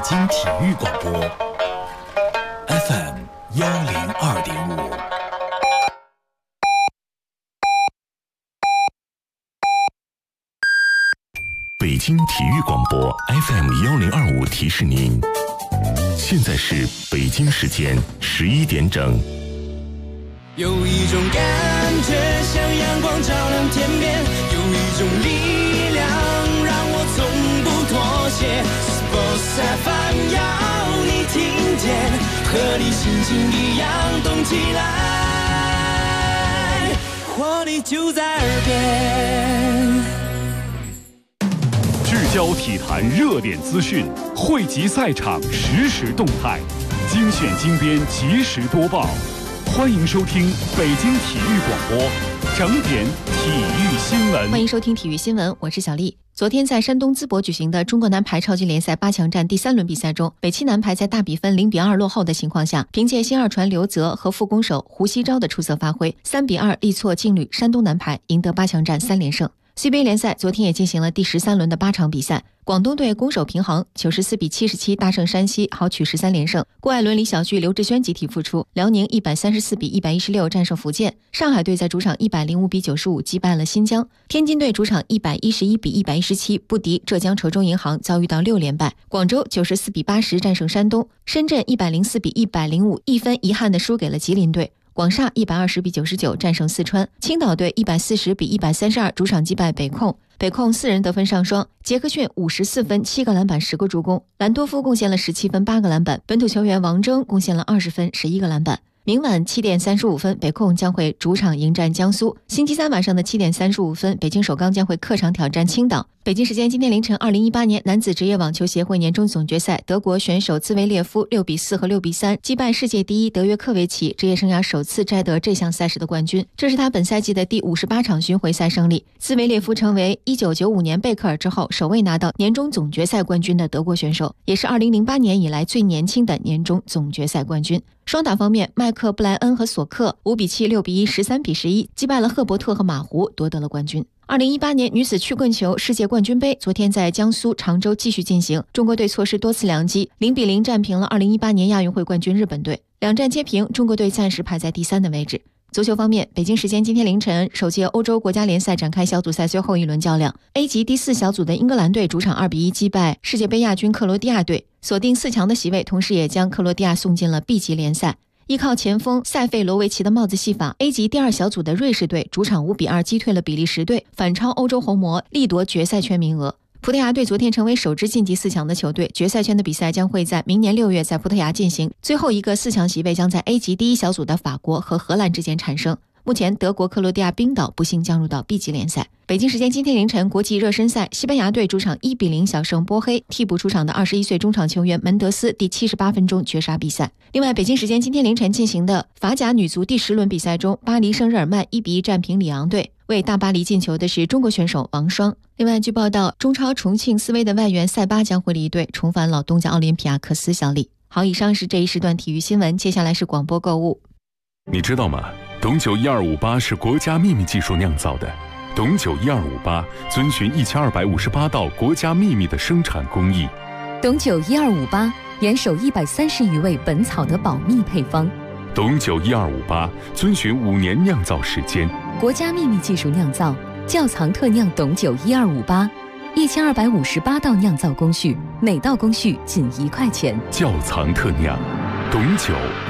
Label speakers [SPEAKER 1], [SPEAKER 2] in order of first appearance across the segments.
[SPEAKER 1] 京体育广播 FM 102.5。北京体育广播 FM 1025提示您，现在是北京时间11点整。
[SPEAKER 2] 有一种感觉像阳光照亮天边，有一种力量让我从不妥协。Sports FM 要你听见，和你心情一样动起来，活力就在耳边。
[SPEAKER 3] 聚焦体坛热点资讯，汇集赛场实时动态，精选精编及时播报。欢迎收听北京体育广播整点体育新闻。
[SPEAKER 4] 欢迎收听体育新闻，我是小丽。昨天在山东淄博举行的中国男排超级联赛8强战第3轮比赛中，北七男排在大比分0-2落后的情况下，凭借新二传刘泽和副攻手胡锡昭的出色发挥，3-2力挫劲旅山东男排，赢得8强战3连胜。CBA 联赛昨天也进行了第13轮的8场比赛，广东队攻守平衡，94-77大胜山西，豪取13连胜。郭艾伦、李晓旭、刘志轩集体复出，辽宁134-116战胜福建。上海队在主场105-95击败了新疆。天津队主场111-117不敌浙江稠州银行，遭遇到6连败。广州94-80战胜山东。深圳104-105一分遗憾地输给了吉林队。广厦120-99战胜四川。青岛队140-132主场击败北控。北控4人得分上双，杰克逊54分7个篮板10个助攻，兰多夫贡献了17分8个篮板，本土球员王铮贡献了20分11个篮板。明晚7点35分，北控将会主场迎战江苏。星期三晚上的7点35分，北京首钢将会客场挑战青岛。北京时间今天凌晨，2018年男子职业网球协会年终总决赛，德国选手兹维列夫6-4和6-3击败世界第一德约科维奇，职业生涯首次摘得这项赛事的冠军。这是他本赛季的第58场巡回赛胜利。兹维列夫成为1995年贝克尔之后首位拿到年终总决赛冠军的德国选手，也是2008年以来最年轻的年终总决赛冠军。双打方面，麦克布莱恩和索克5-7、6-1、13-11击败了赫伯特和马胡，夺得了冠军。2018年女子曲棍球世界冠军杯昨天在江苏常州继续进行，中国队错失多次良机，0-0战平了2018年亚运会冠军日本队，两战皆平，中国队暂时排在第3的位置。足球方面，北京时间今天凌晨，首届欧洲国家联赛展开小组赛最后一轮较量。A 级第4小组的英格兰队主场2-1击败世界杯亚军克罗地亚队，锁定4强的席位，同时也将克罗地亚送进了 B 级联赛。依靠前锋塞费罗维奇的帽子戏法， A 级第2小组的瑞士队主场5-2击退了比利时队，反超欧洲红魔，力夺决赛圈名额。葡萄牙队昨天成为首支晋级4强的球队，决赛圈的比赛将会在明年6月在葡萄牙进行，最后一个4强席位将在 A 级第1小组的法国和荷兰之间产生。目前德国、克罗地亚、冰岛不幸降入到 B 级联赛。北京时间今天凌晨，国际热身赛，西班牙队主场1-0小胜波黑，替补出场的21岁中场球员门德斯第78分钟绝杀比赛。另外，北京时间今天凌晨进行的法甲女足第10轮比赛中，巴黎圣日耳曼1-1战平里昂队，为大巴黎进球的是中国选手王霜。另外，据报道，中超重庆斯威的外援塞巴将会离队，重返老东家奥林匹亚克斯效力。好，以上是这一时段体育新闻，接下来是广播购物。
[SPEAKER 3] 你知道吗？董酒1258是国家秘密技术酿造的。董酒1258遵循1258道国家秘密的生产工艺。
[SPEAKER 5] 董酒1258严守130余味本草的保密配方。
[SPEAKER 3] 董酒1258遵循5年酿造时间，
[SPEAKER 5] 国家秘密技术酿造，窖藏特酿董酒1258，1258道酿造工序，每道工序仅1块钱。
[SPEAKER 3] 窖藏特酿董酒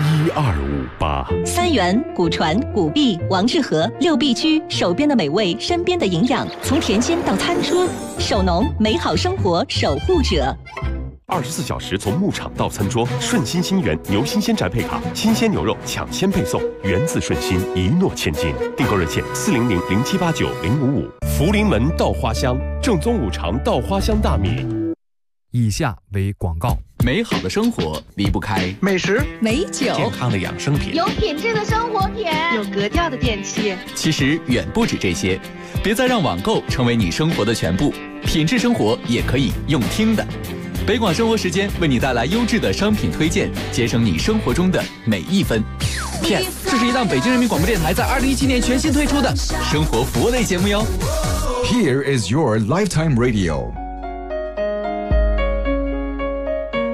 [SPEAKER 3] 1258。
[SPEAKER 6] 三元、古传、古碧、王致和6必居，手边的美味，身边的营养，从田间到餐桌，手农美好生活守护者。
[SPEAKER 7] 24小时从牧场到餐桌，顺心新源牛新鲜宅配卡，新鲜牛肉抢先配送，源自顺心，一诺千金。订购热线400-0789-055。福临门稻花香，正宗五常稻花香大米。
[SPEAKER 8] 以下为广告。
[SPEAKER 9] 美好的生活离不开
[SPEAKER 10] 美食、
[SPEAKER 6] 美酒、
[SPEAKER 7] 健康的养生品，
[SPEAKER 11] 有品质的生活品，
[SPEAKER 10] 有格调的电器。
[SPEAKER 9] 其实远不止这些，别再让网购成为你生活的全部，品质生活也可以用听的。北广生活时间为你带来优质的商品推荐，节省你生活中的每一分。PS， 这是一档北京人民广播电台在2017年全新推出的生活服务类节目哟。
[SPEAKER 8] Here is your lifetime radio。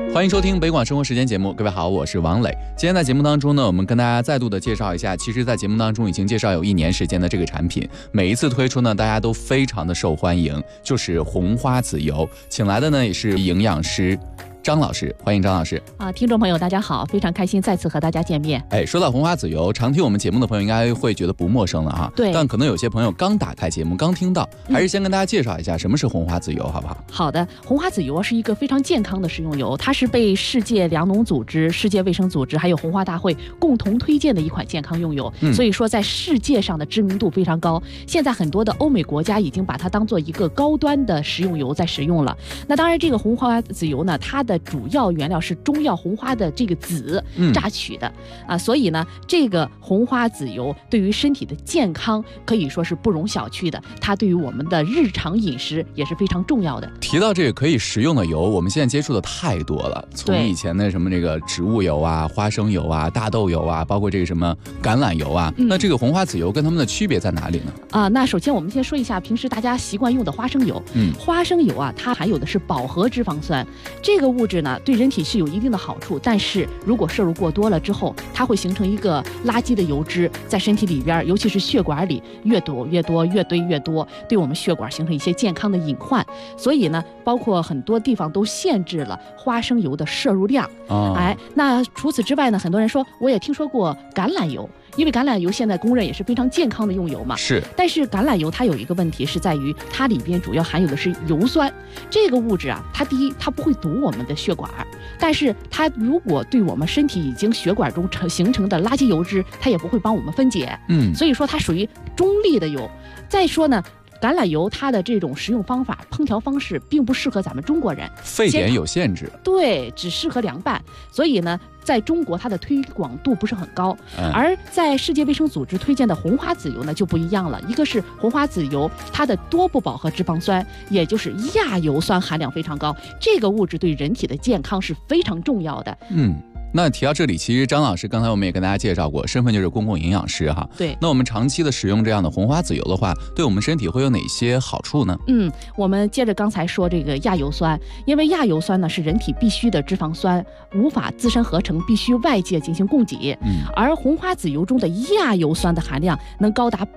[SPEAKER 9] 欢迎收听北广生活时间节目，各位好，我是王磊。今天在节目当中呢，我们跟大家再度的介绍一下，其实在节目当中已经介绍有1年时间的这个产品，每一次推出呢，大家都非常的受欢迎，就是红花籽油。请来的呢也是营养师张老师，欢迎张老师
[SPEAKER 11] 听众朋友大家好，非常开心再次和大家见面。
[SPEAKER 9] 说到红花籽油，常听我们节目的朋友应该会觉得不陌生了哈。
[SPEAKER 11] 对，
[SPEAKER 9] 但可能有些朋友刚打开节目刚听到，还是先跟大家介绍一下什么是红花籽油好不好？
[SPEAKER 11] 好的，红花籽油是一个非常健康的食用油，它是被世界粮农组织、世界卫生组织还有红花大会共同推荐的一款健康用油，所以说在世界上的知名度非常高。现在很多的欧美国家已经把它当做一个高端的食用油在使用了。那当然这个红花籽油呢，它的主要原料是中药红花的这个籽榨取的所以呢这个红花籽油对于身体的健康可以说是不容小觑的，它对于我们的日常饮食也是非常重要的。
[SPEAKER 9] 提到这个可以食用的油，我们现在接触的太多了，从以前的什么这个植物油啊、花生油啊、大豆油啊，包括这个什么橄榄油啊，那这个红花籽油跟它们的区别在哪里呢？
[SPEAKER 11] 那首先我们先说一下平时大家习惯用的花生油。花生油它含有的是饱和脂肪酸，这个物质呢对人体是有一定的好处，但是如果摄入过多了之后，它会形成一个垃圾的油脂在身体里边，尤其是血管里越堵越多，越堆越多，对我们血管形成一些健康的隐患。所以呢包括很多地方都限制了花生油的摄入量。那除此之外呢，很多人说我也听说过橄榄油，因为橄榄油现在公认也是非常健康的用油嘛。
[SPEAKER 9] 是。
[SPEAKER 11] 但是橄榄油它有一个问题是在于它里边主要含有的是油酸，这个物质它第一它不会堵我们的血管，但是它如果对我们身体已经血管中形成的垃圾油脂，它也不会帮我们分解。所以说它属于中立的油。再说呢橄榄油它的这种食用方法、烹调方式并不适合咱们中国人，
[SPEAKER 9] 沸点有限制。
[SPEAKER 11] 对，只适合凉拌。所以呢在中国它的推广度不是很高。而在世界卫生组织推荐的红花籽油呢就不一样了，一个是红花籽油它的多不饱和脂肪酸，也就是亚油酸含量非常高，这个物质对人体的健康是非常重要的。
[SPEAKER 9] 那提到这里，其实张老师刚才我们也跟大家介绍过，身份就是公共营养师哈。
[SPEAKER 11] 对。
[SPEAKER 9] 那我们长期的使用这样的红花籽油的话，对我们身体会有哪些好处呢？
[SPEAKER 11] 我们接着刚才说这个亚油酸，因为亚油酸呢是人体必需的脂肪酸，无法自身合成，必须外界进行供给。而红花籽油中的亚油酸的含量能高达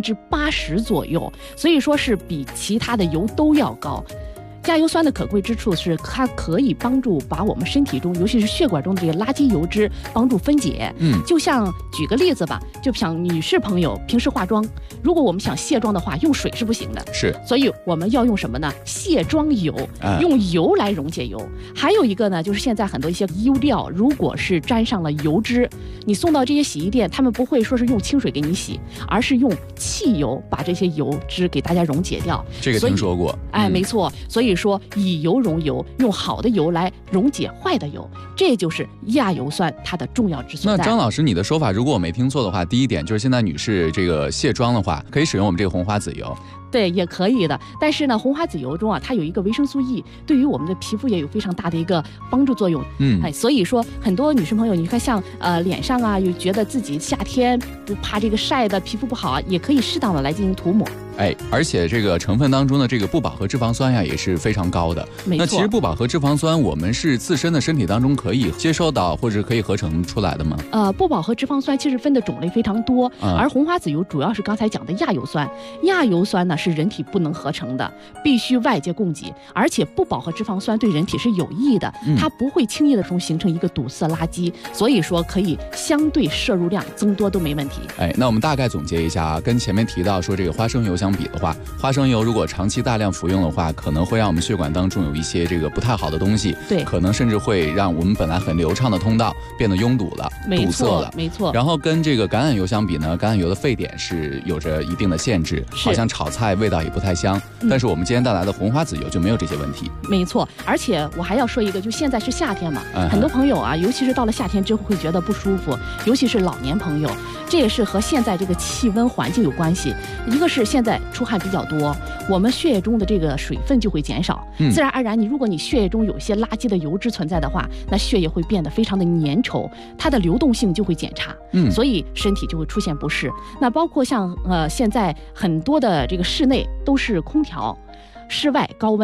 [SPEAKER 11] 80%左右，所以说是比其他的油都要高。亚油酸的可贵之处是它可以帮助把我们身体中尤其是血管中的这些垃圾油脂帮助分解。就像举个例子吧，就像女士朋友平时化妆，如果我们想卸妆的话，用水是不行的，
[SPEAKER 9] 是，
[SPEAKER 11] 所以我们要用什么呢？卸妆油，用油来溶解油。还有一个呢，就是现在很多一些衣料如果是沾上了油脂，你送到这些洗衣店，他们不会说是用清水给你洗，而是用汽油把这些油脂给大家溶解掉。
[SPEAKER 9] 这个听说过。
[SPEAKER 11] 没错，所以说以油溶油，用好的油来溶解坏的油，这就是亚油酸它的重要之所在。
[SPEAKER 9] 那张老师，你的说法如果我没听错的话，第一点就是现在女士这个卸妆的话，可以使用我们这个红花籽油。
[SPEAKER 11] 对，也可以的。但是呢，红花籽油中它有一个维生素 E， 对于我们的皮肤也有非常大的一个帮助作用。所以说很多女生朋友，你看像脸上又觉得自己夏天怕这个晒的皮肤不好也可以适当的来进行涂抹。
[SPEAKER 9] 而且这个成分当中的这个不饱和脂肪酸也是非常高的。
[SPEAKER 11] 没错。
[SPEAKER 9] 那其实不饱和脂肪酸我们是自身的身体当中可以接收到或者可以合成出来的吗？
[SPEAKER 11] 不饱和脂肪酸其实分的种类非常多，而红花籽油主要是刚才讲的亚油酸。亚油酸呢是人体不能合成的，必须外界供给，而且不饱和脂肪酸对人体是有益的，它不会轻易的形成一个堵塞垃圾，所以说可以相对摄入量增多都没问题。
[SPEAKER 9] 那我们大概总结一下跟前面提到说这个花生油相比的话，花生油如果长期大量服用的话，可能会让我们血管当中有一些这个不太好的东西，
[SPEAKER 11] 对，
[SPEAKER 9] 可能甚至会让我们本来很流畅的通道变得拥堵了，堵塞了。
[SPEAKER 11] 没错。
[SPEAKER 9] 然后跟这个橄榄油相比呢，橄榄油的沸点是有着一定的限制，好像炒菜味道也不太香。但是我们今天带来的红花籽油就没有这些问题。
[SPEAKER 11] 没错。而且我还要说一个，就现在是夏天嘛，很多朋友尤其是到了夏天之后会觉得不舒服，尤其是老年朋友，这也是和现在这个气温环境有关系。一个是现在出汗比较多，我们血液中的这个水分就会减少，自然而然如果你血液中有一些垃圾的油脂存在的话，那血液会变得非常的粘稠，它的流动性就会减差，所以身体就会出现不适。那包括像现在很多的这个室内都是空调，室外高温，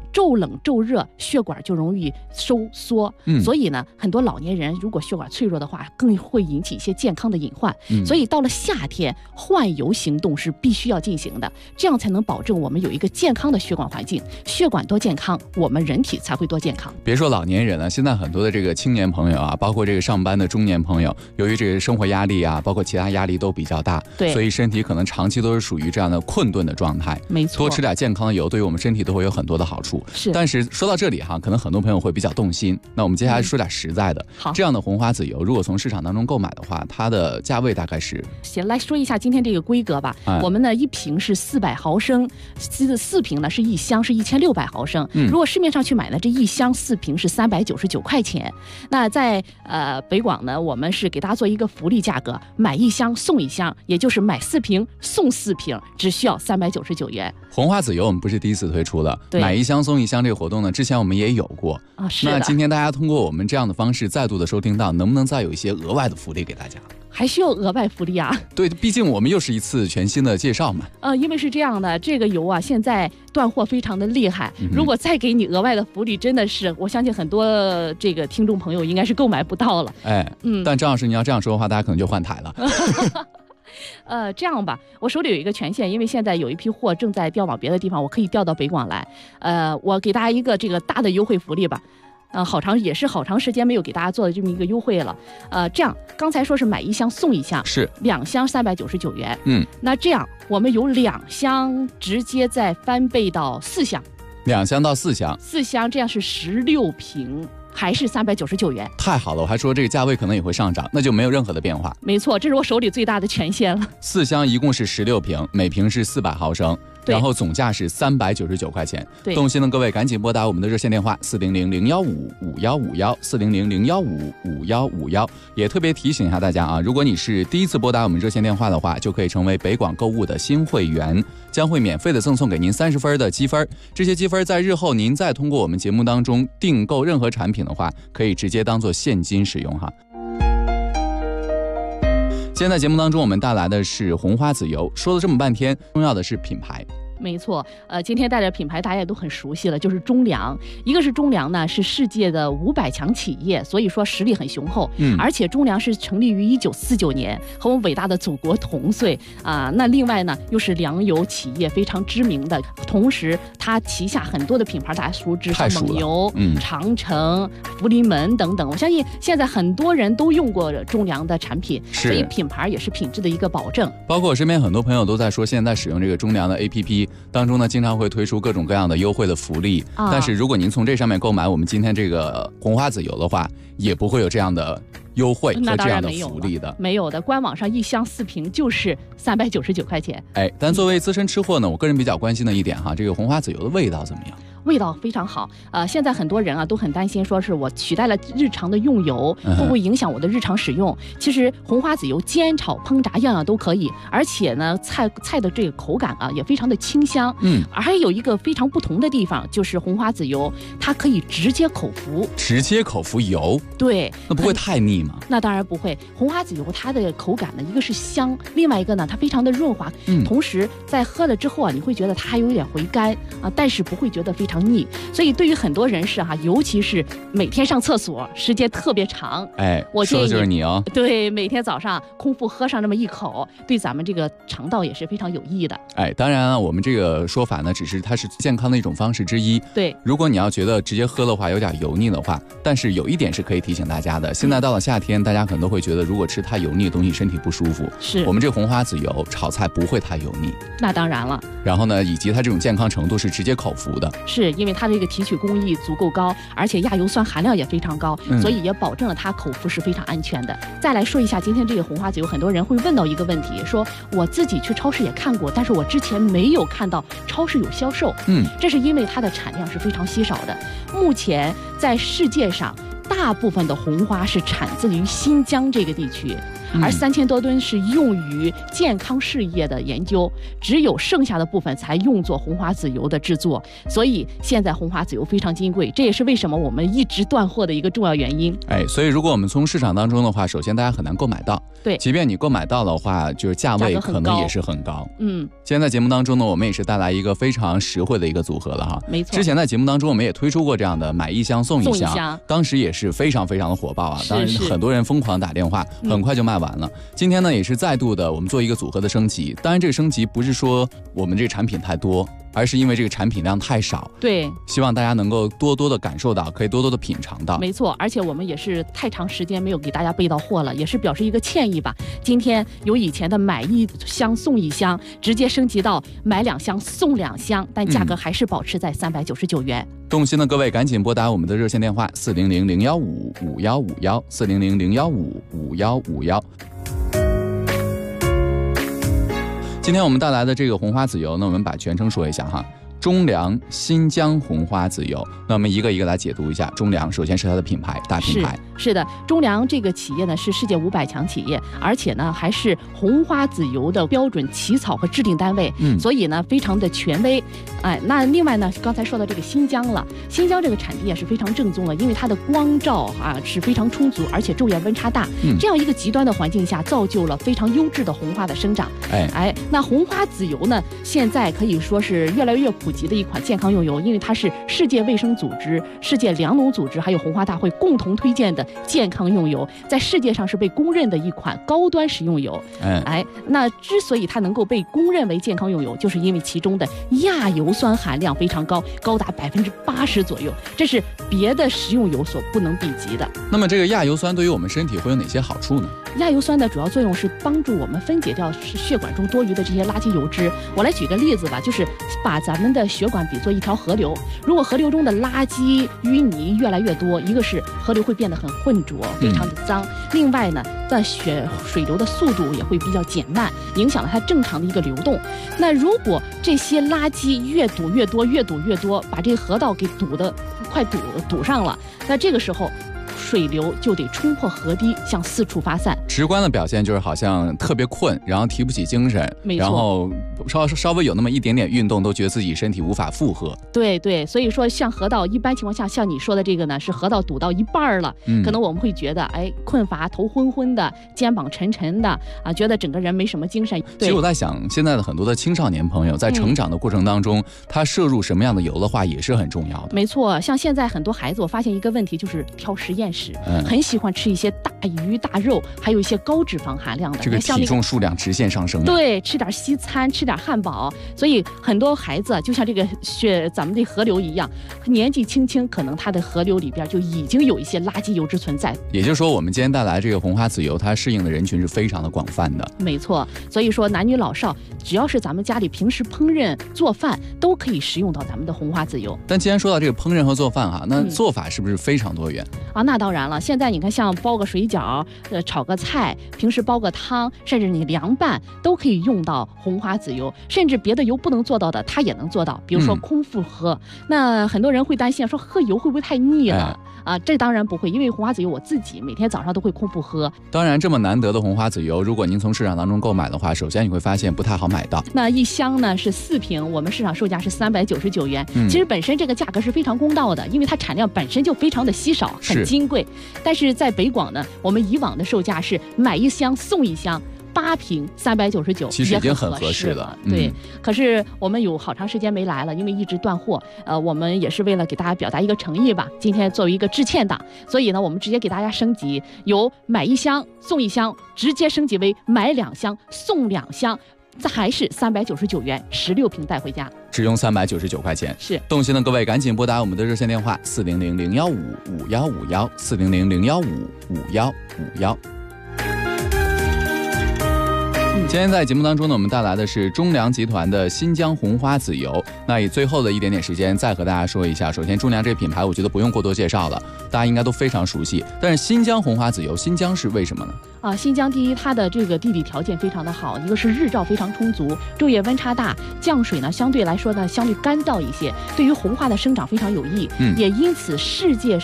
[SPEAKER 11] 骤冷骤热，血管就容易收缩。所以呢，很多老年人如果血管脆弱的话，更会引起一些健康的隐患。所以到了夏天，换油行动是必须要进行的，这样才能保证我们有一个健康的血管环境。血管多健康，我们人体才会多健康。
[SPEAKER 12] 别说老年人了，现在很多的这个青年朋友啊，包括这个上班的中年朋友，由于这个生活压力啊，包括其他压力都比较大，
[SPEAKER 11] 对，
[SPEAKER 12] 所以身体可能长期都是属于这样的困顿的状态。
[SPEAKER 11] 没错，
[SPEAKER 12] 多吃点健康的油，对于我们身体都会有很多的好处。
[SPEAKER 11] 是，
[SPEAKER 12] 但是说到这里哈，可能很多朋友会比较动心。那我们接下来说点实在的。
[SPEAKER 11] 好，
[SPEAKER 12] 这样的红花籽油，如果从市场当中购买的话，它的价位大概是？
[SPEAKER 11] 先来说一下今天这个规格吧。我们呢，一瓶是400毫升，4瓶呢是一箱是1600毫升。如果市面上去买呢，这一箱4瓶是399块钱。那在北广呢，我们是给大家做一个福利价格，买一箱送一箱，也就是买4瓶送4瓶，只需要399元。
[SPEAKER 12] 红花籽油我们不是第一次推出了，买一箱送一箱这个活动呢，之前我们也有过
[SPEAKER 11] 啊。是的。
[SPEAKER 12] 那今天大家通过我们这样的方式再度的收听到，能不能再有一些额外的福利给大家？
[SPEAKER 11] 还需要额外福利啊？
[SPEAKER 12] 对，毕竟我们又是一次全新的介绍嘛。
[SPEAKER 11] 因为是这样的，这个油啊现在断货非常的厉害，如果再给你额外的福利，真的是我相信很多这个听众朋友应该是购买不到了。
[SPEAKER 12] 但张老师你要这样说的话，大家可能就换台了。
[SPEAKER 11] 这样吧，我手里有一个权限，因为现在有一批货正在调往别的地方，我可以调到北广来。我给大家一个这个大的优惠福利吧。好长时间没有给大家做的这么一个优惠了。这样刚才说是买一箱送一箱，
[SPEAKER 12] 是
[SPEAKER 11] 2箱399元。那这样我们有2箱直接再翻倍到4箱
[SPEAKER 12] ，2箱到4箱
[SPEAKER 11] ，4箱这样是16瓶。还是399元，
[SPEAKER 12] 太好了！我还说这个价位可能也会上涨，那就没有任何的变化。
[SPEAKER 11] 没错，这是我手里最大的权限了。
[SPEAKER 12] 4箱一共是16瓶，每瓶是400毫升，然后总价是399块钱。动心的各位赶紧拨打我们的热线电话400-015-5151，400-015-5151。也特别提醒一下大家啊，如果你是第一次拨打我们热线电话的话，就可以成为北广购物的新会员，将会免费的赠送给您30分的积分。这些积分在日后您再通过我们节目当中订购任何产品的话，可以直接当做现金使用哈。今天在节目当中我们带来的是红花籽油，说了这么半天，重要的是品牌。
[SPEAKER 11] 没错，今天带着品牌大家也都很熟悉了，就是中粮。一个是中粮呢是世界的500强企业，所以说实力很雄厚。而且中粮是成立于1949年，和我们伟大的祖国同岁啊。那另外呢又是粮油企业非常知名的，同时它旗下很多的品牌大家熟知，像蒙牛、长城、福临门等等。我相信现在很多人都用过中粮的产品，所以品牌也是品质的一个保证。
[SPEAKER 12] 包括我身边很多朋友都在说，现在使用这个中粮的 APP。当中呢，经常会推出各种各样的优惠的福利，但是如果您从这上面购买我们今天这个红花籽油的话，也不会有这样的优惠和这样的福利的。
[SPEAKER 11] 没有的，官网上一箱4瓶就是399块钱。
[SPEAKER 12] 但作为资深吃货呢，我个人比较关心的一点哈，这个红花籽油的味道怎么样？
[SPEAKER 11] 味道非常好。现在很多人啊都很担心，说是我取代了日常的用油，会不会影响我的日常使用？其实红花籽油煎炒烹炸样样都可以，而且呢菜的这个口感啊也非常的清香。还有一个非常不同的地方，就是红花籽油它可以直接口服。
[SPEAKER 12] 直接口服油？
[SPEAKER 11] 对。
[SPEAKER 12] 那不会太腻吗？
[SPEAKER 11] 那当然不会。红花籽油它的口感呢，一个是香，另外一个呢它非常的润滑，同时在喝了之后啊，你会觉得它还有点回甘啊，但是不会觉得非常腻。所以对于很多人士哈，尤其是每天上厕所时间特别长，我建议
[SPEAKER 12] 说的就是你哦。
[SPEAKER 11] 对，每天早上空腹喝上那么一口，对咱们这个肠道也是非常有益的。
[SPEAKER 12] 当然我们这个说法呢，只是它是健康的一种方式之一。
[SPEAKER 11] 对，
[SPEAKER 12] 如果你要觉得直接喝的话有点油腻的话，但是有一点是可以提醒大家的，现在到了夏天，大家可能都会觉得如果吃太油腻的东西身体不舒服。
[SPEAKER 11] 是，
[SPEAKER 12] 我们这个红花籽油炒菜不会太油腻。
[SPEAKER 11] 那当然了。
[SPEAKER 12] 然后呢，以及它这种健康程度是直接口服的。
[SPEAKER 11] 是因为它这个提取工艺足够高，而且亚油酸含量也非常高，所以也保证了它口服是非常安全的。再来说一下今天这个红花籽油，很多人会问到一个问题，说我自己去超市也看过，但是我之前没有看到超市有销售。这是因为它的产量是非常稀少的。目前在世界上大部分的红花是产自于新疆这个地区， 而3000多吨是用于健康事业的研究，只有剩下的部分才用作红花籽油的制作。所以现在红花籽油非常金贵，这也是为什么我们一直断货的一个重要原因。
[SPEAKER 12] 所以如果我们从市场当中的话，首先大家很难购买到，
[SPEAKER 11] 对，
[SPEAKER 12] 即便你购买到的话，就是价位可能也是很高。今天在节目当中呢，我们也是带来一个非常实惠的一个组合了哈。
[SPEAKER 11] 没错，
[SPEAKER 12] 之前在节目当中我们也推出过这样的买一箱送一箱，当时也是非常非常的火爆啊，当然很多人疯狂打电话，很快就卖完了。今天呢也是再度的我们做一个组合的升级，当然这个升级不是说我们这个产品太多，而是因为这个产品量太少，
[SPEAKER 11] 对，
[SPEAKER 12] 希望大家能够多多的感受到，可以多多的品尝到。
[SPEAKER 11] 没错，而且我们也是太长时间没有给大家备到货了，也是表示一个歉意吧。今天由以前的买1箱送1箱，直接升级到买2箱送2箱，但价格还是保持在399元。
[SPEAKER 12] 动心的各位赶紧拨打我们的热线电话400-015-5151，400-015-5151。今天我们带来的这个红花籽油呢，我们把全称说一下哈，中粮新疆红花籽油。那我们一个一个来解读一下。中粮首先是它的品牌，大品牌。
[SPEAKER 11] 是的，中粮这个企业呢是世界500强企业，而且呢还是红花籽油的标准起草和制定单位，所以呢非常的权威。那另外呢，刚才说到这个新疆了，新疆这个产地也是非常正宗的，因为它的光照是非常充足，而且昼夜温差大，这样一个极端的环境下，造就了非常优质的红花的生长。那红花籽油呢，现在可以说是越来越普及的一款健康用油，因为它是世界卫生组织、世界粮农组织还有红花大会共同推荐的健康用油，在世界上是被公认的一款高端食用油。那之所以它能够被公认为健康用油，就是因为其中的亚油酸含量非常高，高达80%左右，这是别的食用油所不能比及的。
[SPEAKER 12] 那么这个亚油酸对于我们身体会有哪些好处呢？
[SPEAKER 11] 亚油酸的主要作用是帮助我们分解掉血管中多余的这些垃圾油脂。我来举个例子吧，就是把咱们的血管比作一条河流，如果河流中的垃圾淤泥越来越多，一个是河流会变得很浑浊，非常的脏，另外呢水流的速度也会比较减慢，影响了它正常的一个流动。那如果这些垃圾越堵越多，把这个河道给快堵上了，那这个时候水流就得冲破河堤向四处发散。
[SPEAKER 12] 直观的表现就是好像特别困，然后提不起精神，然后稍微有那么一点点运动都觉得自己身体无法负荷。
[SPEAKER 11] 对，所以说像河道一般情况下，像你说的这个呢，是河道堵到一半了，可能我们会觉得困乏、头昏昏的、肩膀沉沉的觉得整个人没什么精神。
[SPEAKER 12] 其实我在想，现在的很多的青少年朋友在成长的过程当中，他摄入什么样的油的话也是很重要的。
[SPEAKER 11] 没错，像现在很多孩子，我发现一个问题就是挑实验室，很喜欢吃一些大鱼大肉，还有一些高脂肪含量的，
[SPEAKER 12] 这个体重数量直线上升。
[SPEAKER 11] 对，吃点西餐，吃点汉堡，所以很多孩子就像这个咱们的河流一样，年纪轻轻，可能他的河流里边就已经有一些垃圾油脂存在。
[SPEAKER 12] 也就是说，我们今天带来这个红花籽油，它适应的人群是非常的广泛的。
[SPEAKER 11] 没错，所以说男女老少，只要是咱们家里平时烹饪做饭，都可以食用到咱们的红花籽油。
[SPEAKER 12] 但既然说到这个烹饪和做饭那做法是不是非常多元
[SPEAKER 11] 那当然了，现在你看，像包个水饺、炒个菜，平时煲个汤，甚至你凉拌，都可以用到红花籽油，甚至别的油不能做到的，它也能做到。比如说空腹喝，那很多人会担心说喝油会不会太腻了？这当然不会，因为红花籽油我自己每天早上都会空腹喝。
[SPEAKER 12] 当然，这么难得的红花籽油，如果您从市场当中购买的话，首先你会发现不太好买到。
[SPEAKER 11] 那一箱呢是4瓶，我们市场售价是399元。其实本身这个价格是非常公道的，因为它产量本身就非常的稀少，很金贵。但是在北广呢，我们以往的售价是买1箱送1箱。8瓶399，
[SPEAKER 12] 其实已经很合适了。
[SPEAKER 11] 对，可是我们有好长时间没来了，因为一直断货。我们也是为了给大家表达一个诚意吧。今天作为一个致歉档，所以呢，我们直接给大家升级，由买1箱送1箱，直接升级为买2箱送2箱，这还是399元，16瓶带回家，
[SPEAKER 12] 只用399块钱。
[SPEAKER 11] 是，
[SPEAKER 12] 动心的各位赶紧拨打我们的热线电话400-015-5151，400-015-5151。今天在节目当中呢，我们带来的是中粮集团的新疆红花籽油。那以最后的一点点时间，再和大家说一下。首先，中粮这个品牌，我觉得不用过多介绍了，大家应该都非常熟悉。但是新疆红花籽油，新疆是为什么呢？
[SPEAKER 11] 新疆第一，它的这个地理条件非常的好，一个是日照非常充足，昼夜温差大，降水呢相对来说呢相对干燥一些，对于红花的生长非常有益。也因此世界上大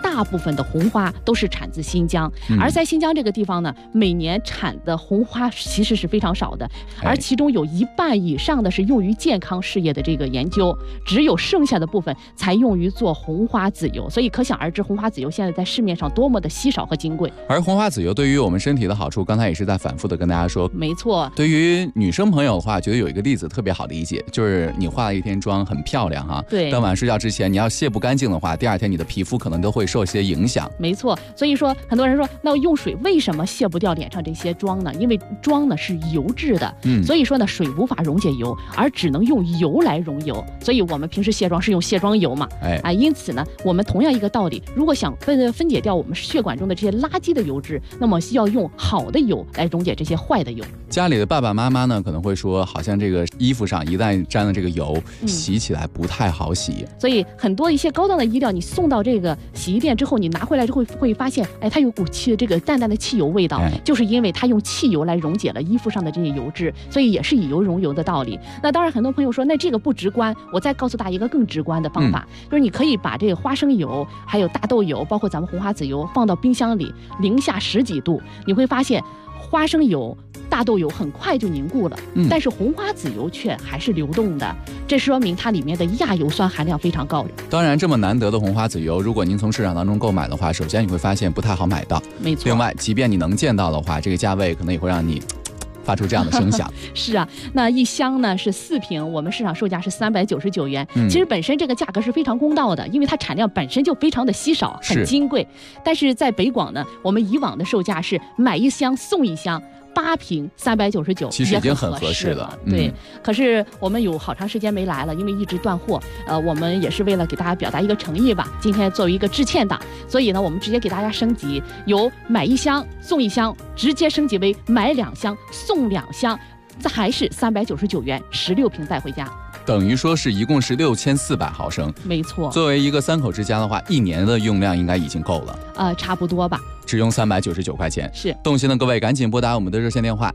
[SPEAKER 11] 大部分的红花都是产自新疆，而在新疆这个地方呢，每年产的红花其实是非常少的，而其中有1半以上的是用于健康事业的这个研究，只有剩下的部分才用于做红花籽油。所以可想而知，红花籽油现在在市面上多么的稀少和金贵。
[SPEAKER 12] 而红花籽油对于我们身体的好处，刚才也是在反复的跟大家说。
[SPEAKER 11] 没错，
[SPEAKER 12] 对于女生朋友的话，觉得有一个例子特别好理解，就是你化了一天妆很漂亮哈，
[SPEAKER 11] 对，
[SPEAKER 12] 但晚上睡觉之前你要卸不干净的话，第二天你的皮肤可能都会受一些影响。
[SPEAKER 11] 没错，所以说很多人说，那用水为什么卸不掉脸上这些妆呢？因为妆呢是油质的，所以说呢水无法溶解油，而只能用油来溶油。所以我们平时卸妆是用卸妆油嘛，因此呢，我们同样一个道理，如果想分解掉我们血管中的这些垃圾的油脂，那么要用好的油来溶解这些坏的油。
[SPEAKER 12] 家里的爸爸妈妈呢，可能会说，好像这个衣服上一旦沾了这个油，洗起来不太好洗。
[SPEAKER 11] 所以很多一些高档的衣料，你送到这个洗衣店之后，你拿回来之后会发现，它有股这个淡淡的汽油味道，就是因为它用汽油来溶解了衣服上的这些油脂，所以也是以油溶油的道理。那当然，很多朋友说，那这个不直观，我再告诉大家一个更直观的方法，就是你可以把这个花生油、还有大豆油，包括咱们红花籽油，放到冰箱里零下10几度，你会发现花生油、大豆油很快就凝固了，但是红花籽油却还是流动的，这说明它里面的亚油酸含量非常高。
[SPEAKER 12] 当然，这么难得的红花籽油，如果您从市场当中购买的话，首先你会发现不太好买到。
[SPEAKER 11] 没错。
[SPEAKER 12] 另外，即便你能见到的话，这个价位可能也会让你发出这样的声响。
[SPEAKER 11] 是啊，那一箱呢是4瓶，我们市场售价是399元。其实本身这个价格是非常公道的，因为它产量本身就非常的稀少，很金贵。但是在北广呢，我们以往的售价是买1箱送1箱。8瓶399，
[SPEAKER 12] 其实已经很合适了。
[SPEAKER 11] 对，可是我们有好长时间没来了，因为一直断货。我们也是为了给大家表达一个诚意吧，今天作为一个致歉档，所以呢，我们直接给大家升级，由买1箱送1箱，直接升级为买2箱送2箱，这还是399元，16瓶带回家。
[SPEAKER 12] 等于说是一共是6400毫升，
[SPEAKER 11] 没错。
[SPEAKER 12] 作为一个3口之家的话，1年的用量应该已经够了。
[SPEAKER 11] 差不多吧。
[SPEAKER 12] 只用399块钱。
[SPEAKER 11] 是，
[SPEAKER 12] 动心的各位赶紧拨打我们的热线电话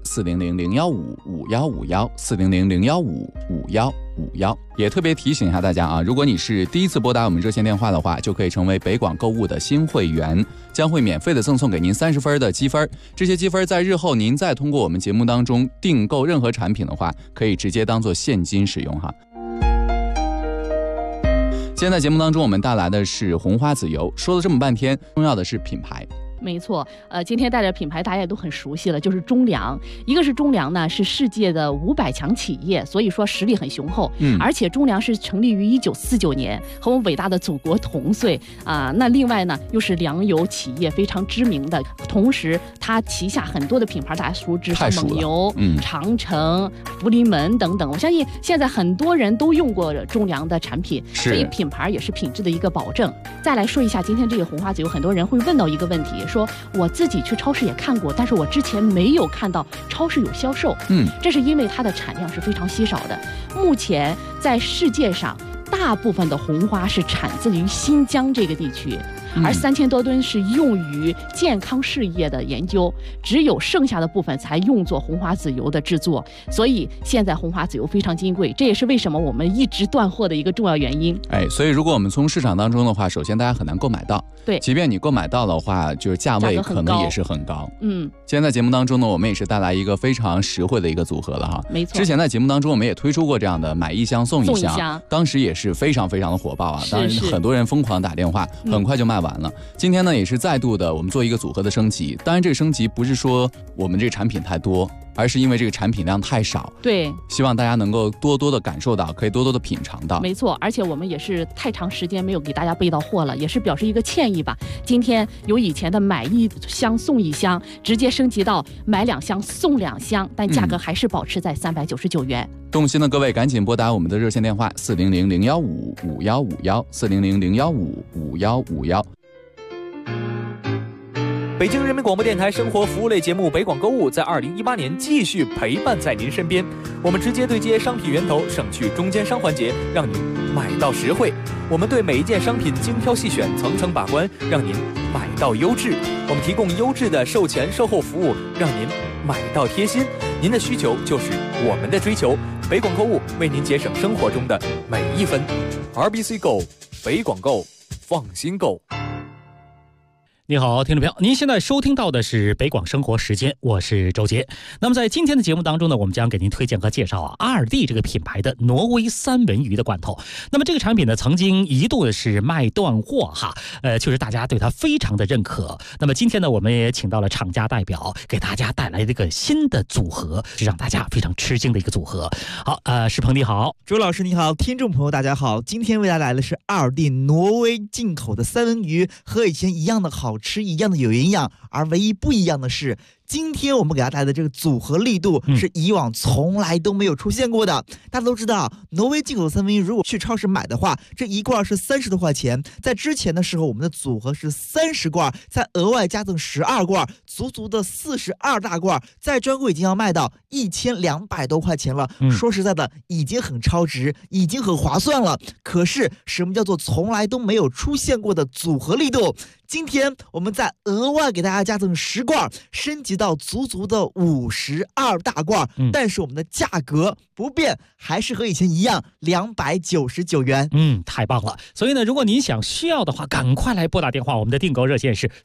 [SPEAKER 12] 400-015-5151，400-015-5151。也特别提醒一下大家啊，如果你是第一次拨打我们热线电话的话，就可以成为北广购物的新会员，将会免费的赠送给您30分的积分。这些积分在日后您再通过我们节目当中订购任何产品的话，可以直接当做现金使用哈。今天在节目当中，我们带来的是红花籽油。说了这么半天，重要的是品牌。
[SPEAKER 11] 没错，今天带着品牌大家也都很熟悉了，就是中粮。一个是中粮呢，是世界的500强企业，所以说实力很雄厚。而且中粮是成立于1949年，和我们伟大的祖国同岁啊。那另外呢，又是粮油企业非常知名的，同时它旗下很多的品牌大家熟知，像蒙牛、长城、福临门等等。我相信现在很多人都用过中粮的产品，所以品牌也是品质的一个保证。再来说一下今天这个红花籽油，很多人会问到一个问题，说我自己去超市也看过，但是我之前没有看到超市有销售。这是因为它的产量是非常稀少的。目前在世界上，大部分的红花是产自于新疆这个地区，而3000多吨是用于健康事业的研究，只有剩下的部分才用作红花籽油的制作。所以现在红花籽油非常金贵，这也是为什么我们一直断货的一个重要原因。
[SPEAKER 12] 所以如果我们从市场当中的话，首先大家很难购买到。
[SPEAKER 11] 对，
[SPEAKER 12] 即便你购买到的话，就是价位可能也是很高。今天在节目当中呢，我们也是带来一个非常实惠的一个组合了哈。
[SPEAKER 11] 没错。
[SPEAKER 12] 之前在节目当中我们也推出过这样的买1箱送1箱，当时也是非常非常的火爆啊。当然很多人疯狂打电话，很快就卖完了。今天呢也是再度的我们做一个组合的升级。当然这个升级不是说我们这个产品太多，而是因为这个产品量太少。
[SPEAKER 11] 对，
[SPEAKER 12] 希望大家能够多多的感受到，可以多多的品尝到。
[SPEAKER 11] 没错，而且我们也是太长时间没有给大家备到货了，也是表示一个歉意吧。今天由以前的买1箱送1箱，直接升级到买2箱送2箱，但价格还是保持在399元。
[SPEAKER 12] 动心的各位赶紧拨打我们的热线电话400-015-5151，400-015-5151。
[SPEAKER 13] 北京人民广播电台生活服务类节目北广购物在2018年继续陪伴在您身边。我们直接对接商品源头，省去中间商环节，让您买到实惠。我们对每一件商品精挑细选，层层把关，让您买到优质。我们提供优质的售前售后服务，让您买到贴心。您的需求就是我们的追求。北广购物为您节省生活中的每一分。RBC Go， 北广购，放心购。
[SPEAKER 14] 你好，听众朋友，您现在收听到的是北广生活时间，我是周杰。那么在今天的节目当中呢，我们将给您推荐和介绍阿尔蒂这个品牌的挪威三文鱼的罐头。那么这个产品呢，曾经一度是卖断货哈，确实大家对它非常的认可。那么今天呢，我们也请到了厂家代表，给大家带来这个新的组合，是让大家非常吃惊的一个组合。好，石鹏你好，
[SPEAKER 15] 周老师你好，听众朋友大家好，今天为大家来的是阿尔蒂挪威进口的三文鱼，和以前一样的好吃，一样的有营养，而唯一不一样的是，今天我们给大家带来的这个组合力度是以往从来都没有出现过的。大家都知道，挪威进口的三文鱼如果去超市买的话，这一罐是30多块钱。在之前的时候，我们的组合是30罐，再额外加赠12罐，足足的42大罐，在专柜已经要卖到1200多块钱了。说实在的，已经很超值，已经很划算了。可是什么叫做从来都没有出现过的组合力度？今天我们再额外给大家加赠10罐，升级到足足的52大罐，但是我们的价格不变，还是和以前一样299元。
[SPEAKER 14] 太棒了！所以呢，如果您需要的话，赶快来拨打电话，我们的订购热线是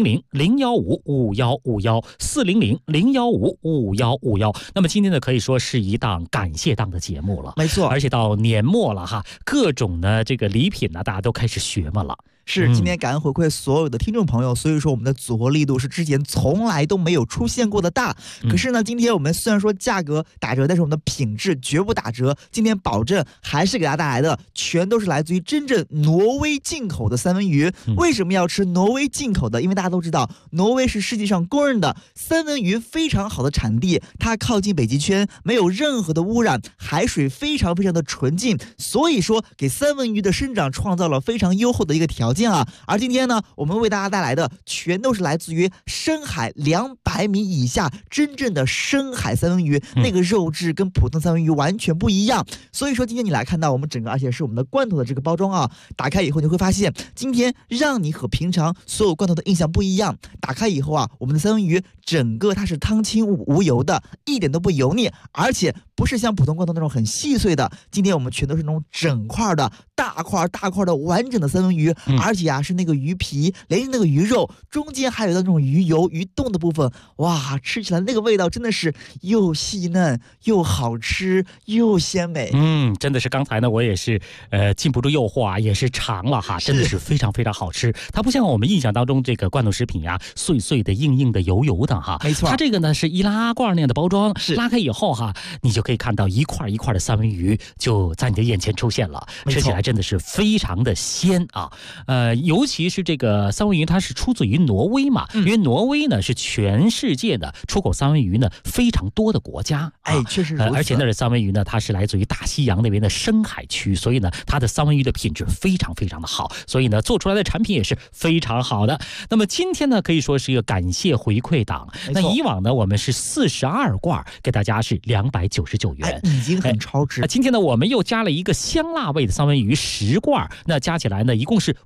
[SPEAKER 14] 400-015-5151，400-015-5151。那么今天呢，可以说是一档感谢档的节目了，
[SPEAKER 15] 没错，
[SPEAKER 14] 而且到年末了哈，各种呢这个礼品呢，大家都开始学嘛了。
[SPEAKER 15] 是，今天感恩回馈所有的听众朋友，所以说我们的组合力度是之前从来都没有出现过的大。可是呢，今天我们虽然说价格打折，但是我们的品质绝不打折。今天保证还是给大家带来的全都是来自于真正挪威进口的三文鱼。为什么要吃挪威进口的？因为大家都知道，挪威是世界上公认的三文鱼非常好的产地，它靠近北极圈，没有任何的污染，海水非常非常的纯净，所以说给三文鱼的生长创造了非常优厚的一个条件。而今天呢，我们为大家带来的全都是来自于深海200米以下真正的深海三文鱼，那个肉质跟普通三文鱼完全不一样。所以说今天你来看到我们整个，而且是我们的罐头的这个包装啊，打开以后你会发现，今天让你和平常所有罐头的印象不一样。打开以后啊，我们的三文鱼整个它是汤清无油的，一点都不油腻，而且不是像普通罐头那种很细碎的，今天我们全都是那种整块的大块的完整的三文鱼，而且啊是那个鱼皮连着那个鱼肉，中间还有那种鱼油鱼冻的部分，哇，吃起来那个味道真的是又细嫩又好吃又鲜美。
[SPEAKER 14] 真的是刚才呢我也是禁不住诱惑啊，也是尝了哈，真的是非常非常好吃。它不像我们印象当中这个罐头食品呀，碎碎的硬硬的油油的哈，
[SPEAKER 15] 没错，
[SPEAKER 14] 它这个呢是易拉罐那样的包装，拉开以后哈，你就可以看到一块一块的三文鱼就在你的眼前出现了，吃起来真的是非常的鲜啊。尤其是这个三文鱼，它是出自于挪威嘛，因为挪威呢是全世界的出口三文鱼呢非常多的国家，
[SPEAKER 15] 确实如此。
[SPEAKER 14] 而且那的三文鱼呢，它是来自于大西洋那边的深海区，所以呢，它的三文鱼的品质非常非常的好，所以呢，做出来的产品也是非常好的。那么今天呢，可以说是一个感谢回馈档。那以往呢，我们是42罐，给大家是299元，
[SPEAKER 15] 已经很超值。
[SPEAKER 14] 今天呢，我们又加了一个香辣味的三文鱼10罐，那加起来呢，一共是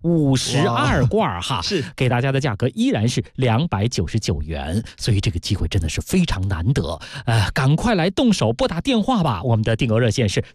[SPEAKER 14] 52罐哈，
[SPEAKER 15] 是
[SPEAKER 14] 给大家的价格依然是299元，所以这个机会真的是非常难得，赶快来动手拨打电话吧，我们的订购热线是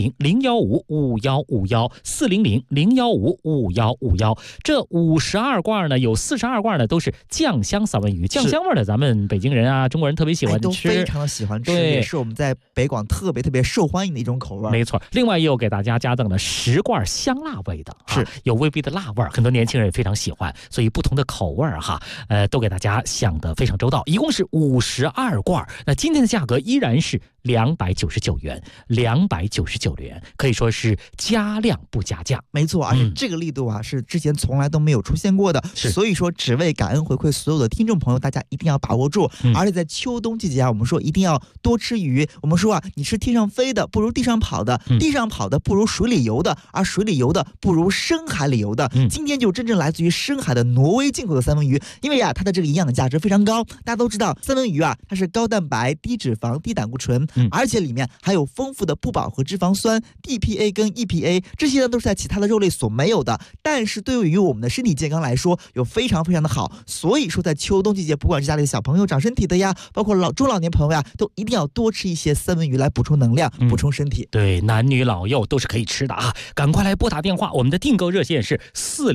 [SPEAKER 14] 400-015-5151，400-015-5151。这52罐呢，有42罐呢都是酱香三文鱼，酱香味的咱们北京人啊，中国人特别喜欢吃，
[SPEAKER 15] 都非常的喜欢吃，也是我们在北广特别受欢迎的一种口味。
[SPEAKER 14] 没错，另外又给大家加赠了10罐香辣味的，
[SPEAKER 15] 是
[SPEAKER 14] 有微微的辣味，很多年轻人也非常喜欢，所以不同的口味哈，都给大家想得非常周到，一共是52罐。那今天的价格依然是299元，299元，可以说是加量不加价。
[SPEAKER 15] 没错，而且这个力度啊，是之前从来都没有出现过的，所以说只为感恩回馈所有的听众朋友，大家一定要把握住。而且在秋冬季节啊，我们说一定要多吃鱼。我们说啊，你吃天上飞的不如地上跑的，地上跑的不如水里游的，而水里游的不如深海里游的。今天就真正来自于深海的挪威进口的三文鱼，因为啊，它的这个营养的价值非常高。大家都知道，三文鱼啊，它是高蛋白、低脂肪、低胆固醇， 而且里面还有丰富的不饱和脂肪酸 DPA 跟 EPA， 这些呢都是在其他的肉类所没有的，但是对于我们的身体健康来说有非常非常的好。所以说在秋冬季节，不管是家里的小朋友长身体的呀，包括中老年朋友呀，都一定要多吃一些三文鱼来补充能量，补充身体。
[SPEAKER 14] 对，男女老幼都是可以吃的啊！赶快来拨打电话，我们的订购热线是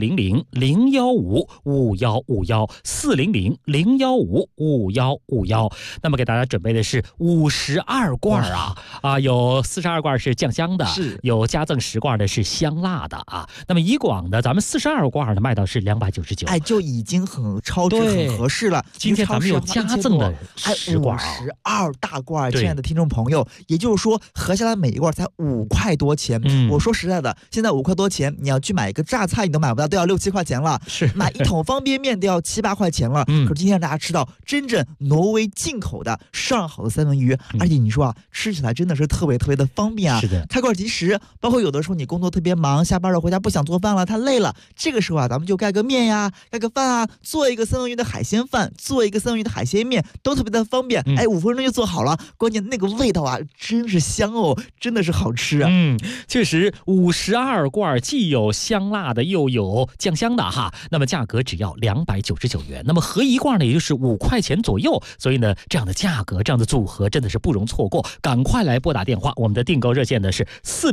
[SPEAKER 14] 400-015-5151，400-015-5151。那么给大家准备的是52罐有42罐是酱香的，有加赠10罐的是香辣的啊。那么以广的咱们42罐的卖到是299，
[SPEAKER 15] 哎，就已经很超值很合适了。
[SPEAKER 14] 今天咱们有加赠的10罐
[SPEAKER 15] ，52大罐，亲爱的听众朋友，也就是说合下来每一罐才5块多钱。我说实在的，现在5块多钱，你要去买一个榨菜你都买不到，都要6、7块钱了。
[SPEAKER 14] 是
[SPEAKER 15] 买一桶方便面都要7、8块钱了。可是今天让大家吃到真正挪威进口的上好的三文鱼，而且你说啊，吃起来真的是特别特别的方便啊。
[SPEAKER 14] 是的，
[SPEAKER 15] 开罐即食。包括有的时候你工作特别忙，下班了回家不想做饭了，太累了，这个时候啊，咱们就盖个面呀，盖个饭啊，做一个三文鱼的海鲜饭，做一个三文鱼的海鲜面，都特别的方便。5分钟就做好了，关键那个味道啊，真是香哦，真的是好吃啊。
[SPEAKER 14] 确实52罐既有香辣的又有酱香的哈，那么价格只要299元，那么合一罐呢也就是5块钱左右，所以呢这样的价格这样的组合真的是不容错过，赶快来拨打电话，我们的订购热线呢是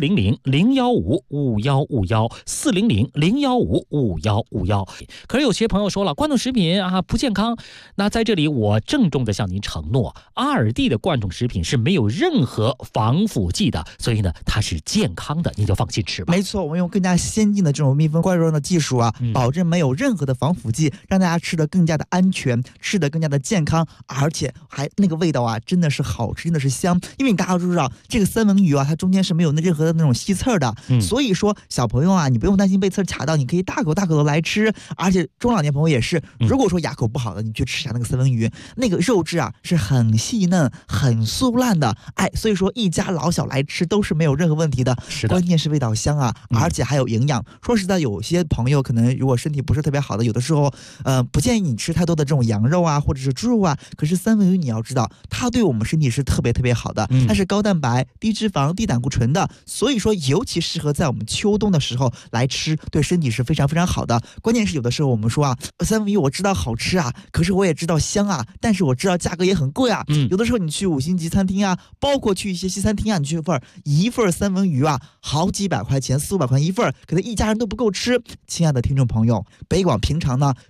[SPEAKER 14] 400-015-5151，400-015-5151。可是有些朋友说了，罐头食品啊不健康，那在这里我郑重的向您承诺，阿尔蒂的罐头食品是没有任何防腐剂的，所以呢它是健康的，您就放心吃吧。
[SPEAKER 15] 没错，我们用更加先进的这种密封罐装的技术啊，保证没有任何的防腐剂，让大家吃得更加的安全，吃得更加的健康，而且还那个味道啊真的是好吃，真的是香。因为大家都知道这个三文鱼啊，它中间是没有任何的那种吸刺的，所以说小朋友啊，你不用担心被刺卡到，你可以大口大口的来吃。而且中老年朋友也是，如果说牙口不好的，你去吃一下那个三文鱼，那个肉质啊是很细嫩很酥烂的，所以说一家老小来吃都是没有任何问题的。关键是味道香啊，而且还有营养。说实在，有些朋友可能如果身体不是特别好的，有的时候不建议你吃太多的这种羊肉啊或者是猪肉啊，可是三文鱼你要知道它对我们身体是特别特别好的，它是高蛋白低脂肪低胆固醇的，所以说尤其适合在我们秋冬的时候来吃，对身体是非常非常好的。关键是有的时候我们说啊，三文鱼我知道好吃啊，可是我也知道香啊，但是我知道价格也很贵啊。有的时候你去5星级餐厅啊，包括去一些西餐厅啊，你去一份三文鱼啊好几百块钱，400、500块一份，可能一家人都不够吃。亲爱的听众朋友，北广平常呢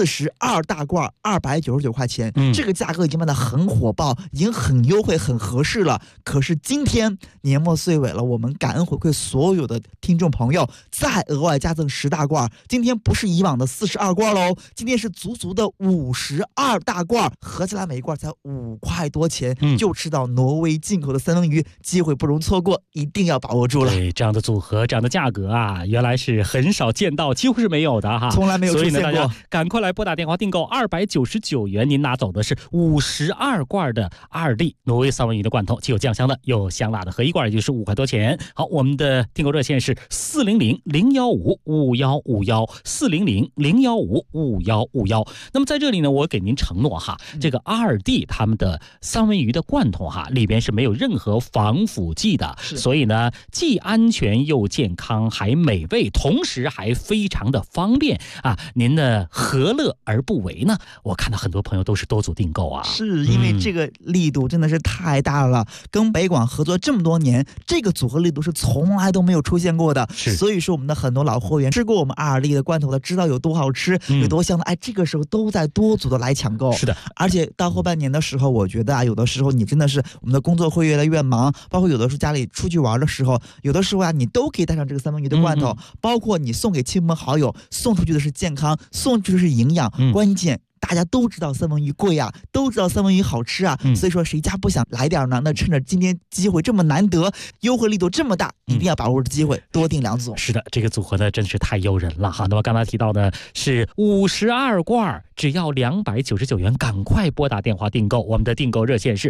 [SPEAKER 15] 42大罐299块钱，这个价格已经卖得很火爆，已经很优惠很合适了。可是今天年末岁尾了，我们感恩回馈所有的听众朋友，再额外加赠10大罐，今天不是以往的42罐喽，今天是足足的52大罐，合起来每一罐才5块多钱，就吃到挪威进口的三文鱼，机会不容错过，一定要把握住了。
[SPEAKER 14] 对，这样的组合这样的价格啊，原来是很少见到，几乎是没有的哈，
[SPEAKER 15] 从来没有出现过。
[SPEAKER 14] 所以呢，大家赶快来拨打电话订购299元，您拿走的是52罐的阿尔蒂挪威三文鱼的罐头，既有酱香的又香辣的，合一罐也就是5块多钱。好，我们的订购热线是400-015-5151，400-015-5151。那么在这里呢，我给您承诺哈，这个阿尔蒂他们的三文鱼的罐头哈，里边是没有任何防腐剂的，所以呢，既安全又健康，还美味，同时还非常的方便啊！您呢，何乐而不为呢？我看到很多朋友都是多组订购啊，
[SPEAKER 15] 是因为这个力度真的是太大了，跟北广合作这么多年，这个组合力度是从来都没有出现过的。所以说我们的很多老货源吃过我们阿尔蒂的罐头的，知道有多好吃，有多香的，这个时候都在多组的来抢购。
[SPEAKER 14] 是的，
[SPEAKER 15] 而且到后半年的时候，我觉得啊，有的时候你真的是我们的工作会越来越忙，包括有的时候家里出去玩的时候，有的时候啊，你都可以带上这个三文鱼的罐头，包括你送给亲朋好友，送出去的是健康，送出去的是营养，关键大家都知道三文鱼贵啊，都知道三文鱼好吃啊，所以说谁家不想来点呢？那趁着今天机会这么难得，优惠力度这么大，一定要把握住机会，多订2组。
[SPEAKER 14] 是的，这个组合呢真是太诱人了哈。那么刚才提到的是52罐只要299元，赶快拨打电话订购。我们的订购热线是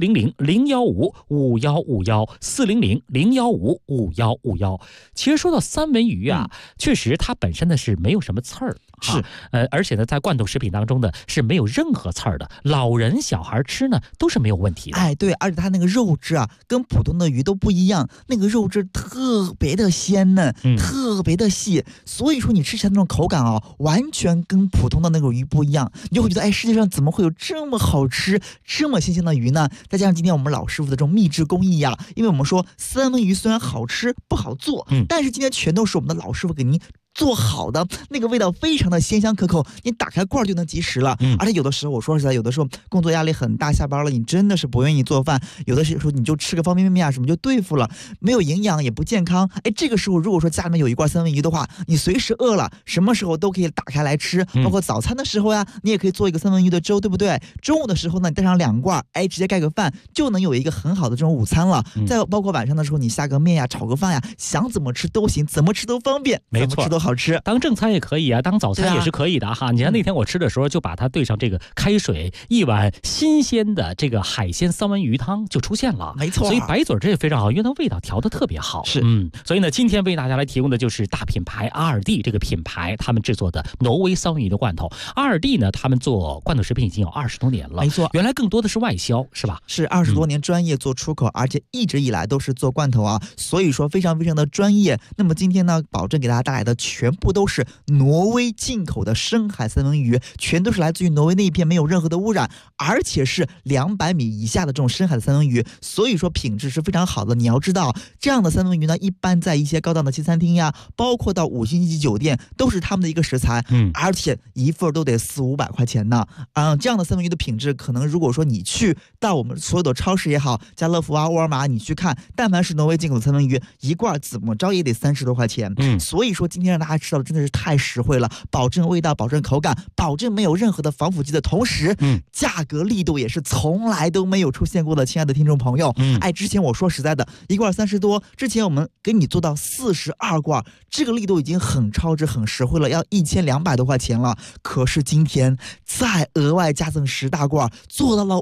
[SPEAKER 14] 400-015-5151，400-015-5151。其实说到三文鱼啊，确实它本身呢是没有什么刺儿，
[SPEAKER 15] 是
[SPEAKER 14] 而且呢在罐头食品当中呢是没有任何刺儿的，老人小孩吃呢都是没有问题的。
[SPEAKER 15] 哎，对，而且它那个肉质啊跟普通的鱼都不一样，那个肉质特别的鲜嫩，特别的细，所以说你吃起来那种口感啊，完全跟普通的那种鱼不一样，你就会觉得，哎，世界上怎么会有这么好吃、这么新鲜的鱼呢？再加上今天我们老师傅的这种秘制工艺呀，因为我们说三文鱼虽然好吃不好做，但是今天全都是我们的老师傅给您做好的，那个味道非常的鲜香可口，你打开罐就能及时了。而且有的时候我说实在，有的时候工作压力很大，下班了你真的是不愿意做饭，有的时候你就吃个方便面啊什么就对付了，没有营养也不健康。哎，这个时候如果说家里面有一罐三文鱼的话，你随时饿了什么时候都可以打开来吃，包括早餐的时候呀，你也可以做一个三文鱼的粥，对不对？中午的时候呢，你带上2罐，哎，直接盖个饭就能有一个很好的这种午餐了。再包括晚上的时候，你下个面呀，炒个饭呀，想怎么吃都行，怎么吃都方便，
[SPEAKER 14] 没错，
[SPEAKER 15] 怎么吃都好吃。
[SPEAKER 14] 当正餐也可以啊，当早餐也是可以的哈。你看那天我吃的时候，就把它兑上这个开水，一碗新鲜的这个海鲜三文鱼汤就出现了，
[SPEAKER 15] 没错。
[SPEAKER 14] 所以白嘴这也非常好，因为它味道调得特别好。
[SPEAKER 15] 是，
[SPEAKER 14] 所以呢，今天为大家来提供的就是大品牌阿尔蒂这个品牌他们制作的挪威三文鱼的罐头。阿尔蒂呢，他们做罐头食品已经有20多年了，
[SPEAKER 15] 没错。
[SPEAKER 14] 原来更多的是外销，是吧？
[SPEAKER 15] 是20多年专业做出口，而且一直以来都是做罐头啊，所以说非常非常的专业。那么今天呢，保证给大家带来的全部都是挪威进口的深海三文鱼，全都是来自于挪威那一片，没有任何的污染，而且是200米以下的这种深海的三文鱼，所以说品质是非常好的。你要知道，这样的三文鱼呢，一般在一些高档的西餐厅呀，包括到5星级酒店，都是他们的一个食材，而且一份都得400-500块钱呢。这样的三文鱼的品质，可能如果说你去到我们所有的超市也好，家乐福啊、沃尔玛，你去看，但凡是挪威进口的三文鱼，一罐怎么着也得30多块钱。所以说今天让大家吃到的真的是太实惠了，保证味道，保证口感，保证没有任何的防腐剂的同时，价格力度也是从来都没有出现过的。亲爱的听众朋友，哎，之前我说实在的，一罐30多，之前我们给你做到42罐，这个力度已经很超值、很实惠了，要1200多块钱了。可是今天再额外加赠10大罐，做到了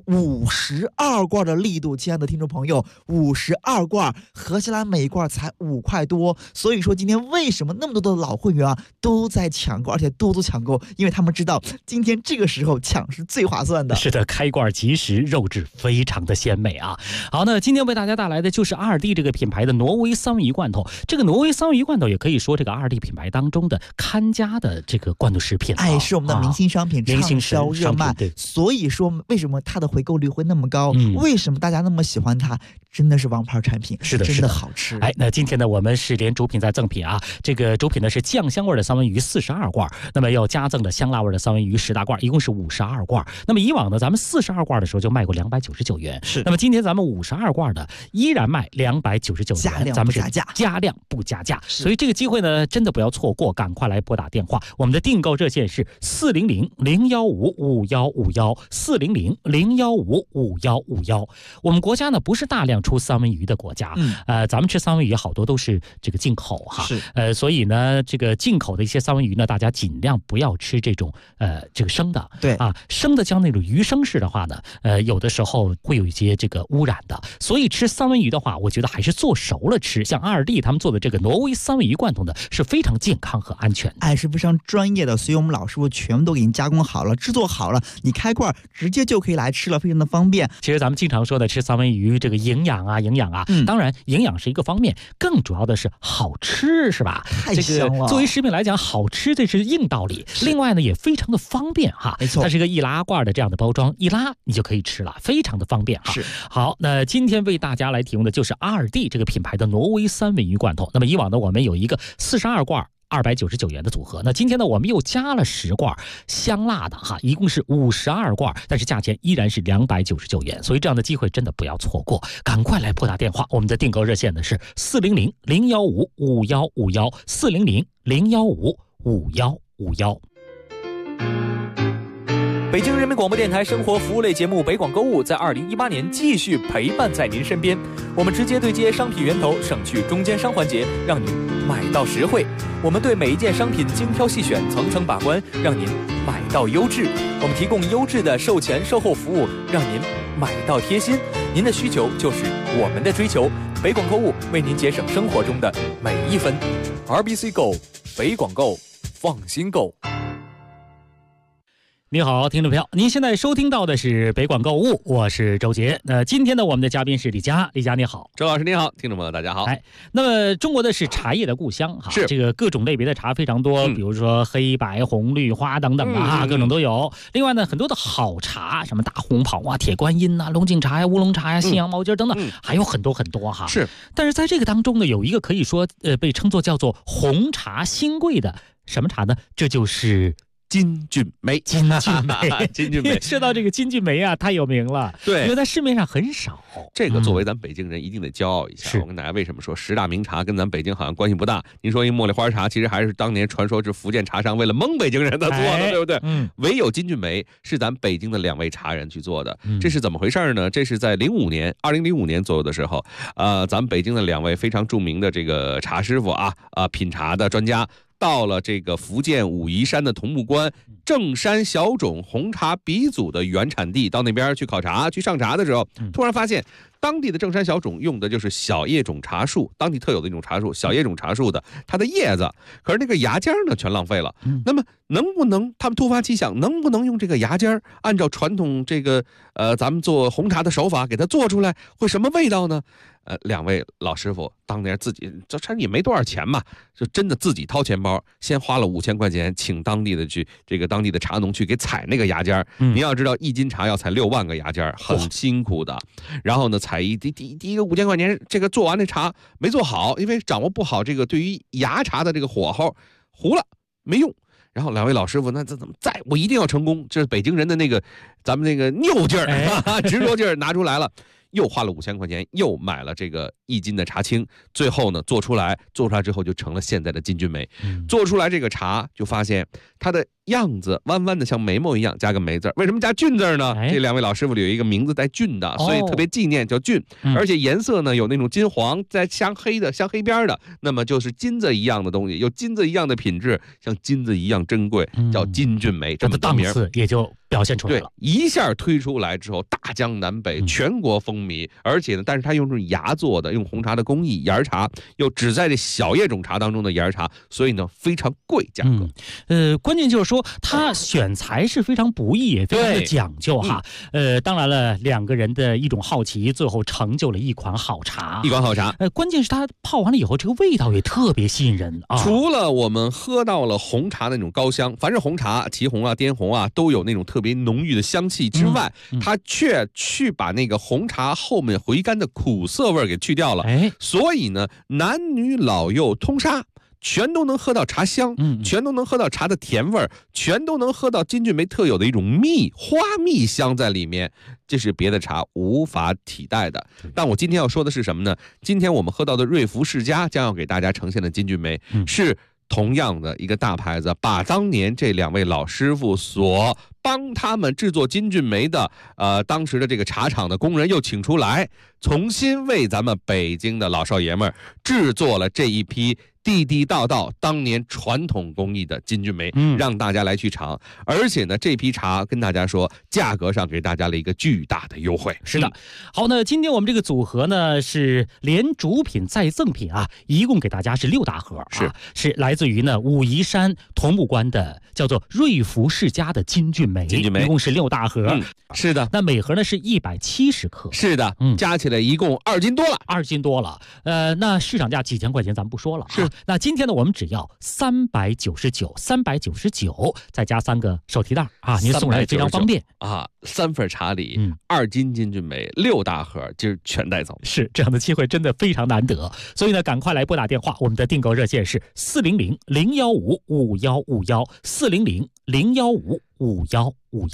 [SPEAKER 15] 52罐的力度。亲爱的听众朋友，52罐合起来每一罐才5块多。所以说今天为什么那么多的老会员啊都在抢购，而且都抢购，因为他们知道今天这个时候抢是最划算的。
[SPEAKER 14] 是的，开罐即食，肉质非常的鲜美啊。好，那今天为大家带来的就是阿尔蒂这个品牌的挪威三文鱼罐头。这个挪威三文鱼罐头也可以说这个阿尔蒂品牌当中的看家的这个罐头食品，
[SPEAKER 15] 哎，是我们的明星商品，畅销热卖。所以说为什么它的回购率会那么高？为什么大家那么喜欢它？真的是王牌产品，
[SPEAKER 14] 是的，
[SPEAKER 15] 真的好吃。
[SPEAKER 14] 哎，那今天呢，我们是连主品再赠品啊。这个主品呢是酱香味的三文鱼42罐，那么要加赠的香辣味的三文鱼10大罐，一共是52罐。那么以往呢，咱们42罐的时候就卖过299元，
[SPEAKER 15] 是。
[SPEAKER 14] 那么今天咱们52罐的依然卖299元，咱们是加量不加价。所以这个机会呢，真的不要错过，赶快来拨打电话。我们的订购热线是400-015-5151，400-015-5151。我们国家呢不是大量出三文鱼的国家，咱们吃三文鱼好多都是这个进口哈，
[SPEAKER 15] 是，
[SPEAKER 14] 所以呢，这个进口的一些三文鱼呢，大家尽量不要吃这种这个生的，
[SPEAKER 15] 对
[SPEAKER 14] 啊，生的像那种鱼生式的话呢，有的时候会有一些这个污染的，所以吃三文鱼的话，我觉得还是做熟了吃。像阿尔蒂他们做的这个挪威三文鱼罐头呢，是非常健康和安全的，
[SPEAKER 15] 哎，是非常专业的，所以我们老师傅全部都给您加工好了，制作好了，你开罐直接就可以来吃了，非常的方便。
[SPEAKER 14] 其实咱们经常说的吃三文鱼这个营养啊，当然营养是一个方面，更主要的是好吃，是吧？
[SPEAKER 15] 太香了。
[SPEAKER 14] 这个作为食品来讲，好吃这是硬道理。另外呢，也非常的方便哈，
[SPEAKER 15] 没错，
[SPEAKER 14] 它是一个易拉罐的这样的包装，一拉你就可以吃了，非常的方便哈。
[SPEAKER 15] 是。
[SPEAKER 14] 好，那今天为大家来提供的就是阿尔蒂这个品牌的挪威三文鱼罐头。那么以往呢，我们有一个42罐。299元的组合，那今天呢，我们又加了10罐香辣的哈，一共是52罐，但是价钱依然是299元，所以这样的机会真的不要错过，赶快来拨打电话。我们的订购热线呢是400-015-5151，400-015-5151。
[SPEAKER 13] 北京人民广播电台生活服务类节目北广购物在2018年继续陪伴在您身边，我们直接对接商品源头，省去中间商环节，让您买到实惠。 我们对每一件商品精挑细选，层层把关，让您买到优质。我们提供优质的售前售后服务，让您买到贴心。您的需求就是我们的追求。北广购物为您节省生活中的每一分。RBC Go， 北广购，放心购。
[SPEAKER 14] 你好，听众朋友，您现在收听到的是北广购物，我是周杰。今天呢，我们的嘉宾是李佳，李佳你好，
[SPEAKER 16] 周老师你好，听众朋友大家好。
[SPEAKER 14] 那么中国的是茶叶的故乡哈，
[SPEAKER 16] 是
[SPEAKER 14] 这个各种类别的茶非常多，比如说黑白红绿花等等的各种都有。另外呢，很多的好茶，什么大红袍啊、铁观音呐、龙井茶呀、乌龙茶呀、信阳毛尖等等，还有很多很多哈。
[SPEAKER 16] 是，
[SPEAKER 14] 但是在这个当中呢，有一个可以说被称作叫做红茶新贵的什么茶呢？这就是
[SPEAKER 16] 金骏眉。
[SPEAKER 14] 金骏眉，
[SPEAKER 16] 金骏眉。
[SPEAKER 14] 说到这个金骏眉啊，太有名了，
[SPEAKER 16] 对，
[SPEAKER 14] 因为在市面上很少。
[SPEAKER 16] 这个作为咱北京人，一定得骄傲一下。我跟大家为什么说10大名茶跟咱北京好像关系不大？您说一茉莉花茶，其实还是当年传说是福建茶商为了蒙北京人他做的，对不对？唯有金骏眉是咱北京的2位茶人去做的。这是怎么回事呢？这是在2005年左右的时候，咱们北京的2位非常著名的这个茶师傅品茶的专家，到了这个福建武夷山的桐木关正山小种红茶鼻祖的原产地，到那边去考察去上茶的时候，突然发现当地的正山小种用的就是小叶种茶树，当地特有的一种茶树，小叶种茶树的它的叶子，可是那个芽尖呢全浪费了。那么能不能他们突发奇想，能不能用这个芽尖按照传统这个咱们做红茶的手法给它做出来，会什么味道呢？2位老师傅当年自己这也没多少钱嘛，就真的自己掏钱包，先花了5000块钱，请当地的茶农去给采那个芽尖。您要知道，1斤茶要采6万个芽尖，很辛苦的。然后呢，采第一个5000块钱，这个做完的茶没做好，因为掌握不好这个对于芽茶的这个火候，糊了没用。然后2位老师傅，那这怎么我一定要成功？这是北京人的那个咱们那个拗劲儿、执着劲儿拿出来了。又花了5000块钱，又买了这个1斤的茶青，最后呢做出来之后就成了现在的金骏眉。做出来这个茶就发现它的样子弯弯的，像眉毛一样，加个眉字。为什么加骏字呢？这2位老师傅里有一个名字带骏的，所以特别纪念，叫骏。而且颜色呢有那种金黄，在镶黑边的，那么就是金子一样的东西，有金子一样的品质，像金子一样珍贵，叫金骏眉。这么
[SPEAKER 14] 档次也就表现出来了。
[SPEAKER 16] 对，一下推出来之后，大江南北，全国风靡。而且呢，但是它用这种芽做的，用红茶的工艺，芽茶又只在这小叶种茶当中的芽茶，所以呢非常贵，价格。
[SPEAKER 14] 关键就是说它选材是非常不易，也非常的讲究哈。当然了，2个人的一种好奇，最后成就了一款好茶。关键是它泡完了以后，这个味道也特别吸引人啊。
[SPEAKER 16] 除了我们喝到了红茶的那种高香，凡是红茶，祁红啊、滇红啊，都有那种特别浓郁的香气之外，它却去把那个红茶后面回甘的苦涩味给去掉了。所以呢，男女老幼通杀，全都能喝到茶香，全都能喝到茶的甜味，全都能喝到金骏眉特有的一种花蜜香在里面，这是别的茶无法替代的。但我今天要说的是什么呢？今天我们喝到的瑞福世家将要给大家呈现的金骏眉，是同样的一个大牌子，把当年这2位老师傅所帮他们制作金骏眉的当时的这个茶厂的工人又请出来，重新为咱们北京的老少爷们制作了这一批地地道道当年传统工艺的金骏眉，让大家来去尝。而且呢，这批茶跟大家说，价格上给大家了一个巨大的优惠。
[SPEAKER 14] 是的，好，那今天我们这个组合呢是连主品再赠品啊，一共给大家是6大盒，是来自于呢武夷山桐木关的叫做瑞福世家的金骏眉，一共是6大盒。
[SPEAKER 16] 是的，
[SPEAKER 14] 那每盒呢是170克。
[SPEAKER 16] 是的，加起来一共2斤多了
[SPEAKER 14] ，2斤多了。那市场价几千块钱咱们不说了，那今天呢我们只要399，再加3个手提袋啊，您送来非常方便
[SPEAKER 16] 啊。3份茶礼，2斤金骏眉，6大盒，今儿全带走。
[SPEAKER 14] 是这样的机会真的非常难得，所以呢赶快来拨打电话，我们的订购热线是400-015-5151，400-015-5151。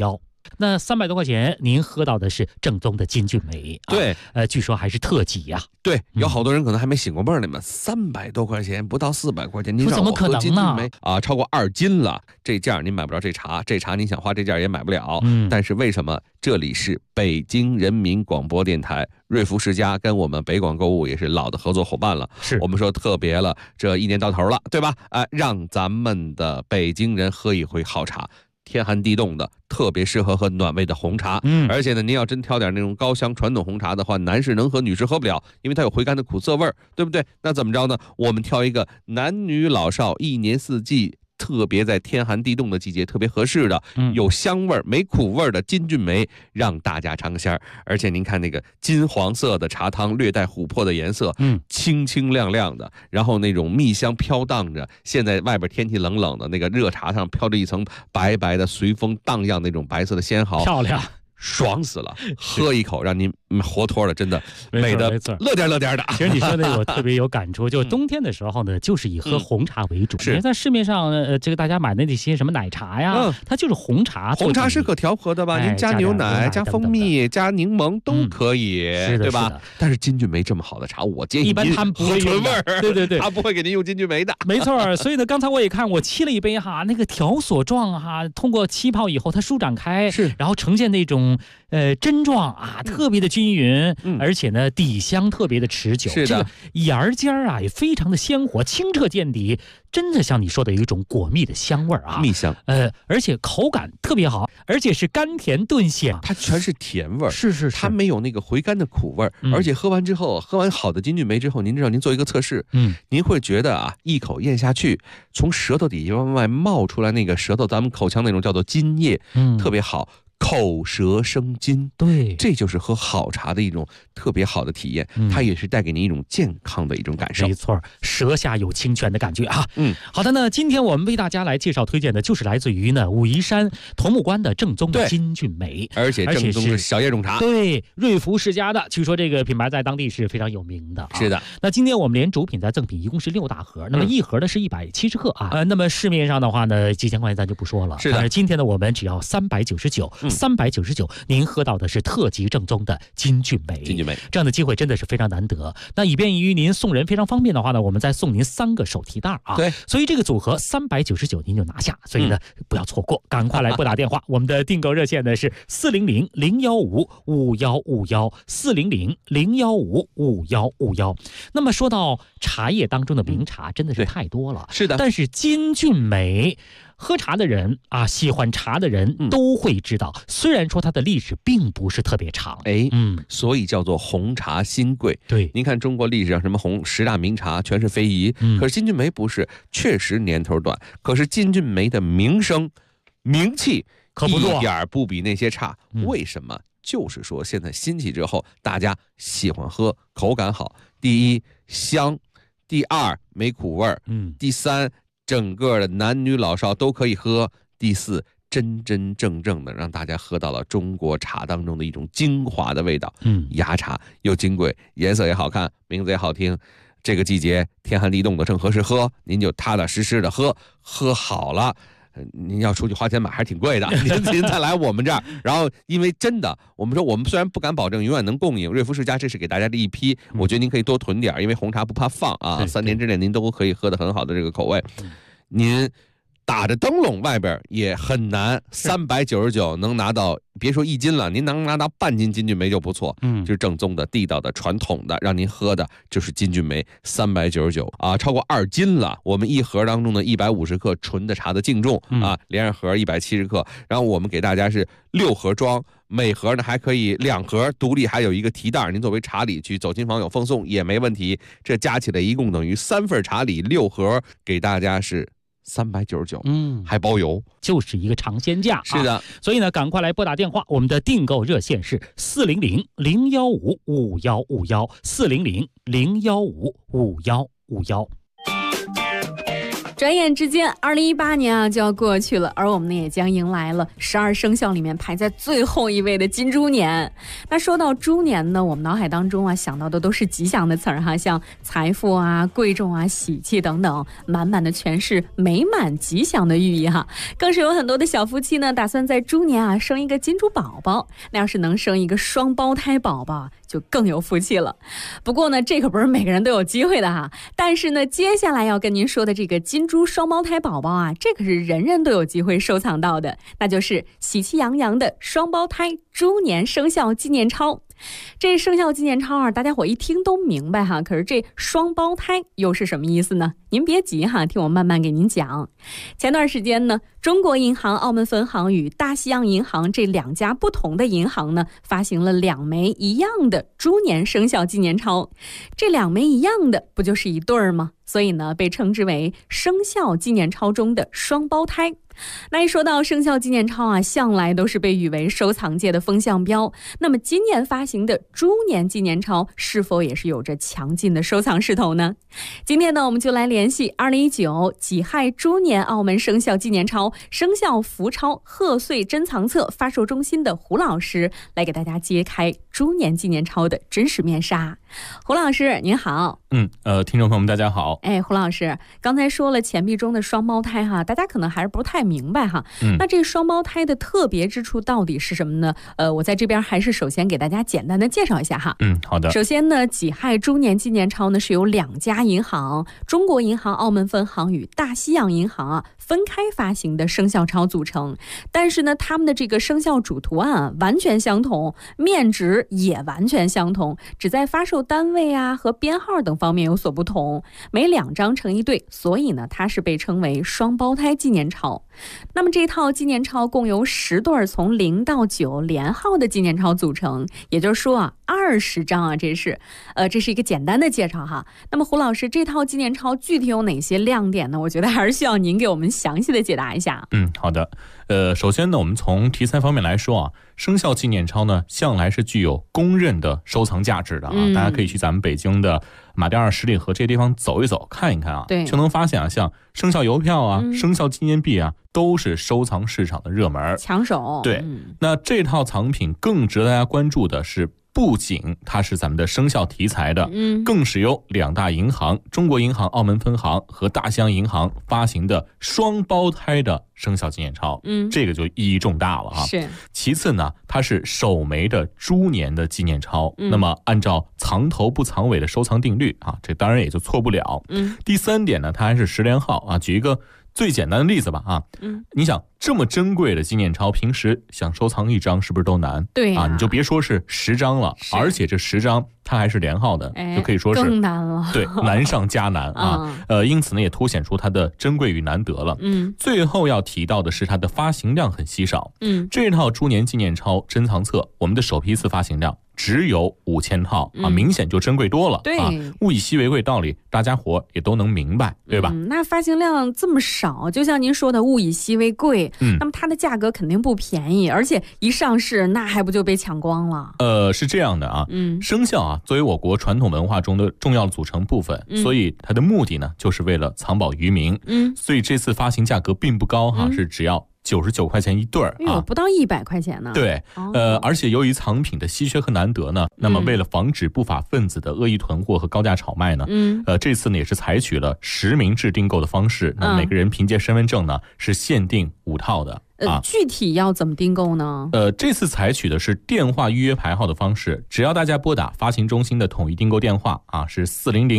[SPEAKER 14] 那300多块钱，您喝到的是正宗的金骏眉。
[SPEAKER 16] 对，
[SPEAKER 14] 据说还是特级呀。
[SPEAKER 16] 对，有好多人可能还没醒过味儿呢嘛，300多块钱，不到400块钱，您
[SPEAKER 14] 怎么可能呢？
[SPEAKER 16] 啊，超过2斤了，这价您买不着这茶，这茶您想花这价也买不了。但是为什么这里是北京人民广播电台，瑞福世家跟我们北广购物也是老的合作伙伴了，
[SPEAKER 14] 是
[SPEAKER 16] 我们说特别了，这1年到头了，对吧？让咱们的北京人喝一回好茶。天寒地冻的，特别适合喝暖胃的红茶。而且呢，您要真挑点那种高香传统红茶的话，男士能喝，女士喝不了，因为它有回甘的苦涩味儿，对不对？那怎么着呢？我们挑一个男女老少1年4季。特别在天寒地冻的季节特别合适的，有香味儿没苦味儿的金骏眉，让大家尝个鲜儿。而且您看那个金黄色的茶汤，略带琥珀的颜色，清清亮亮的，然后那种蜜香飘荡着。现在外边天气冷冷的，那个热茶上飘着一层白白的随风荡漾那种白色的纤毫，
[SPEAKER 14] 漂亮。
[SPEAKER 16] 爽死了，喝一口让您活脱了，真的美的乐颠乐颠的。
[SPEAKER 14] 其实你说的我特别有感触，就冬天的时候呢，就是以喝红茶为主。
[SPEAKER 16] 是
[SPEAKER 14] 在市面上这个大家买的那些什么奶茶呀，它就是红茶。
[SPEAKER 16] 红茶是可调和的吧？您加牛奶、加蜂蜜、加柠檬都可以，对吧？但是金骏眉这么好的茶，我建议
[SPEAKER 14] 一般他们不会
[SPEAKER 16] 纯味儿，
[SPEAKER 14] 对，
[SPEAKER 16] 他不会给您用金骏眉的。
[SPEAKER 14] 没错，所以呢，刚才我也看，我沏了一杯哈，那个条索状哈，通过气泡以后它舒展开，然后呈现那种针状啊，特别的均匀，而且呢底香特别的持久。
[SPEAKER 16] 是的，
[SPEAKER 14] 这个芽尖啊也非常的鲜活，清澈见底，真的像你说的有一种果蜜的香味啊，
[SPEAKER 16] 蜜香。
[SPEAKER 14] 而且口感特别好，而且是甘甜顿显，
[SPEAKER 16] 它全是甜味儿，
[SPEAKER 14] 是，
[SPEAKER 16] 它没有那个回甘的苦味儿，而且喝完之后，喝完好的金骏眉之后，您知道您做一个测试，您会觉得啊，一口咽下去，从舌头底下往外冒出来那个舌头，咱们口腔那种叫做津液，特别好。口舌生津，
[SPEAKER 14] 对，
[SPEAKER 16] 这就是喝好茶的一种特别好的体验，它也是带给你一种健康的一种感受。
[SPEAKER 14] 没错，舌下有清泉的感觉啊。好的呢，今天我们为大家来介绍推荐的就是来自于呢武夷山桐木关的正宗的金骏眉，
[SPEAKER 16] 而且正宗的小叶种茶。
[SPEAKER 14] 对，瑞福世家的，据说这个品牌在当地是非常有名的。
[SPEAKER 16] 是的。
[SPEAKER 14] 那今天我们连主品再赠品一共是6大盒，那么一盒呢是170克啊。那么市面上的话呢，几千块钱咱就不说了。
[SPEAKER 16] 是的。
[SPEAKER 14] 但是今天呢，我们只要399，399，您喝到的是特级正宗的金骏眉。这样的机会真的是非常难得。那以便于您送人非常方便的话呢，我们再送您3个手提袋啊。
[SPEAKER 16] 对，
[SPEAKER 14] 所以这个组合399您就拿下，所以呢不要错过，赶快来拨打电话。我们的订购热线呢是400-015-5151，400-015-5151。那么说到茶叶当中的名茶，真的是太多了。
[SPEAKER 16] 是的，
[SPEAKER 14] 但是金骏眉。喝茶的人啊，喜欢茶的人都会知道，虽然说它的历史并不是特别长，
[SPEAKER 16] 所以叫做红茶新贵。
[SPEAKER 14] 对，
[SPEAKER 16] 您看中国历史上什么10大名茶全是非遗，可是金骏眉不是，确实年头短，可是金骏眉的名声、名气
[SPEAKER 14] 可不弱，
[SPEAKER 16] 一点不比那些差。为什么？就是说现在兴起之后，大家喜欢喝，口感好。第一，香；第二，没苦味儿；第三，整个的男女老少都可以喝。第四，真真正正的让大家喝到了中国茶当中的一种精华的味道。芽茶又金贵，颜色也好看，名字也好听。这个季节天寒地冻的正合适喝，您就踏踏实实的喝好了。您要出去花钱买还是挺贵的，您再来我们这儿。然后因为真的，我们说我们虽然不敢保证永远能供应，瑞福世家这是给大家的一批，我觉得您可以多囤点，因为红茶不怕放啊，3年之内您都可以喝得很好的这个口味。您打着灯笼外边也很难，399能拿到，别说1斤了，您能拿到半斤金骏眉就不错。就是正宗的、地道的、传统的，让您喝的就是金骏眉，399啊，超过2斤了。我们一盒当中的150克纯的茶的净重啊，连着盒170克，然后我们给大家是6盒装。每盒呢还可以2盒独立，还有一个提袋，您作为茶礼去走亲访友奉送也没问题。这加起来一共等于3份茶礼，6盒给大家是399，还包邮，
[SPEAKER 14] 就是一个尝鲜价。
[SPEAKER 16] 是的，
[SPEAKER 14] 所以呢，赶快来拨打电话，我们的订购热线是400-015-5151，400-015-5151。
[SPEAKER 17] 转眼之间2018年啊就要过去了，而我们呢也将迎来了12生肖里面排在最后一位的金猪年。那说到猪年呢，我们脑海当中啊想到的都是吉祥的词儿哈，像财富啊、贵重啊、喜气等等，满满的全是美满吉祥的寓意哈。更是有很多的小夫妻呢打算在猪年啊生一个金猪宝宝，那要是能生一个双胞胎宝宝就更有福气了。不过呢，这可不是每个人都有机会的哈。但是呢，接下来要跟您说的这个金猪双胞胎宝宝啊，这可是人人都有机会收藏到的，那就是喜气洋洋的双胞胎猪年生肖纪念钞。这生肖纪念钞啊，大家伙一听都明白哈，可是这双胞胎又是什么意思呢？您别急哈，听我慢慢给您讲。前段时间呢，中国银行澳门分行与大西洋银行这2家不同的银行呢，发行了2枚一样的猪年生肖纪念钞。这2枚一样的，不就是一对儿吗？所以呢，被称之为生肖纪念钞中的双胞胎。那一说到生肖纪念钞啊，向来都是被誉为收藏界的风向标。那么今年发行的猪年纪念钞是否也是有着强劲的收藏势头呢？今天呢，我们就来联系2019己亥猪年澳门生肖纪念钞生肖福钞贺岁珍藏册发售中心的胡老师，来给大家揭开猪年纪念钞的真实面纱。胡老师您好。
[SPEAKER 18] 听众朋友们大家好。
[SPEAKER 17] 胡老师刚才说了钱币中的双胞胎哈，大家可能还是不太明白哈。那这双胞胎的特别之处到底是什么呢？我在这边还是首先给大家简单的介绍一下哈。
[SPEAKER 18] 好的。
[SPEAKER 17] 首先呢，己亥猪年纪念钞呢是由2家银行，中国银行澳门分行与大西洋银行啊分开发行的生肖钞组成。但是呢，他们的这个生肖主图案啊完全相同，面值也完全相同，只在发售单位啊和编号等方面有所不同，每2张成一对，所以呢，它是被称为双胞胎纪念钞。那么这套纪念钞共由10对从0到9连号的纪念钞组成，也就是说啊，20张啊，这是一个简单的介绍哈。那么胡老师，这套纪念钞具体有哪些亮点呢？我觉得还是需要您给我们详细的解答一下。
[SPEAKER 18] 好的。首先呢，我们从题材方面来说啊，生肖纪念钞呢向来是具有公认的收藏价值的啊。大家可以去咱们北京的马甸二十里河这些地方走一走看一看啊，就能发现啊，像生肖邮票啊、生肖纪念币啊，都是收藏市场的热门
[SPEAKER 17] 抢手。
[SPEAKER 18] 对，那这套藏品更值得大家关注的是，不仅它是咱们的生肖题材的，更是由2大银行中国银行澳门分行和大西洋银行发行的双胞胎的生肖纪念钞，这个就意义重大了啊。
[SPEAKER 17] 是。
[SPEAKER 18] 其次呢，它是首枚的猪年的纪念钞，那么按照藏头不藏尾的收藏定律啊，这当然也就错不了。第3点呢，它还是10连号啊。举一个最简单的例子吧啊，你想这么珍贵的纪念钞，平时想收藏1张是不是都难？
[SPEAKER 17] 对
[SPEAKER 18] 啊，你就别说是10张了，而且这10张它还是连号的，就可以说是
[SPEAKER 17] 更难了。
[SPEAKER 18] 对，难上加难啊。因此呢，也凸显出它的珍贵与难得了。最后要提到的是它的发行量很稀少。这套猪年纪念钞珍藏册，我们的首批次发行量只有5000套啊，明显就珍贵多了。
[SPEAKER 17] 对，
[SPEAKER 18] 物以稀为贵道理，大家伙也都能明白，对吧？
[SPEAKER 17] 那发行量这么少，就像您说的物以稀为贵，那么它的价格肯定不便宜，而且一上市那还不就被抢光了？
[SPEAKER 18] 是这样的啊，生肖啊作为我国传统文化中的重要组成部分，所以它的目的呢就是为了藏宝于民。所以这次发行价格并不高哈，是只要99块钱一对啊，
[SPEAKER 17] 不到100块钱呢。
[SPEAKER 18] 对，而且由于藏品的稀缺和难得呢，那么为了防止不法分子的恶意囤货和高价炒卖呢，这次呢也是采取了实名制订购的方式，那每个人凭借身份证呢是限定5套的。
[SPEAKER 17] 具体要怎么订购呢？
[SPEAKER 18] 这次采取的是电话预约排号的方式，只要大家拨打发行中心的统一订购电话啊，是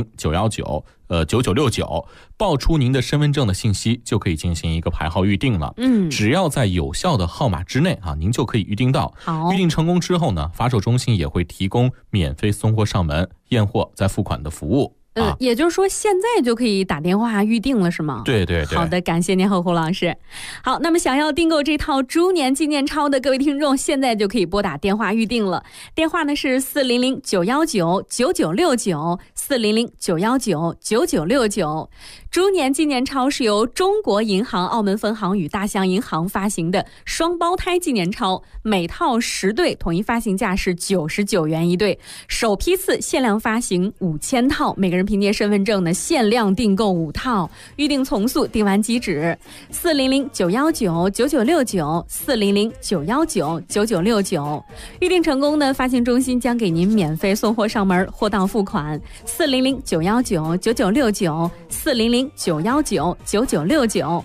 [SPEAKER 18] 400-919-9969，报出您的身份证的信息，就可以进行一个排号预定了。只要在有效的号码之内啊，您就可以预定到。预定成功之后呢，发售中心也会提供免费送货上门、验货再付款的服务。
[SPEAKER 17] 也就是说现在就可以打电话预定了是吗？
[SPEAKER 18] 对对对。
[SPEAKER 17] 好的，感谢您胡老师。好，那么想要订购这套猪年纪念钞的各位听众，现在就可以拨打电话预定了。电话呢是400-919-9969，400-919-9969。 猪年纪念钞是由中国银行澳门分行与大西洋银行发行的双胞胎纪念钞，每套10对，统一发行价是99元一对，首批次限量发行5000套，每个人凭借身份证呢限量订购5套，预订从速，订完即止。400-919-9969，400-919-9969，预订成功呢，发行中心将给您免费送货上门，货到付款。400-919-9969，400-919-9969。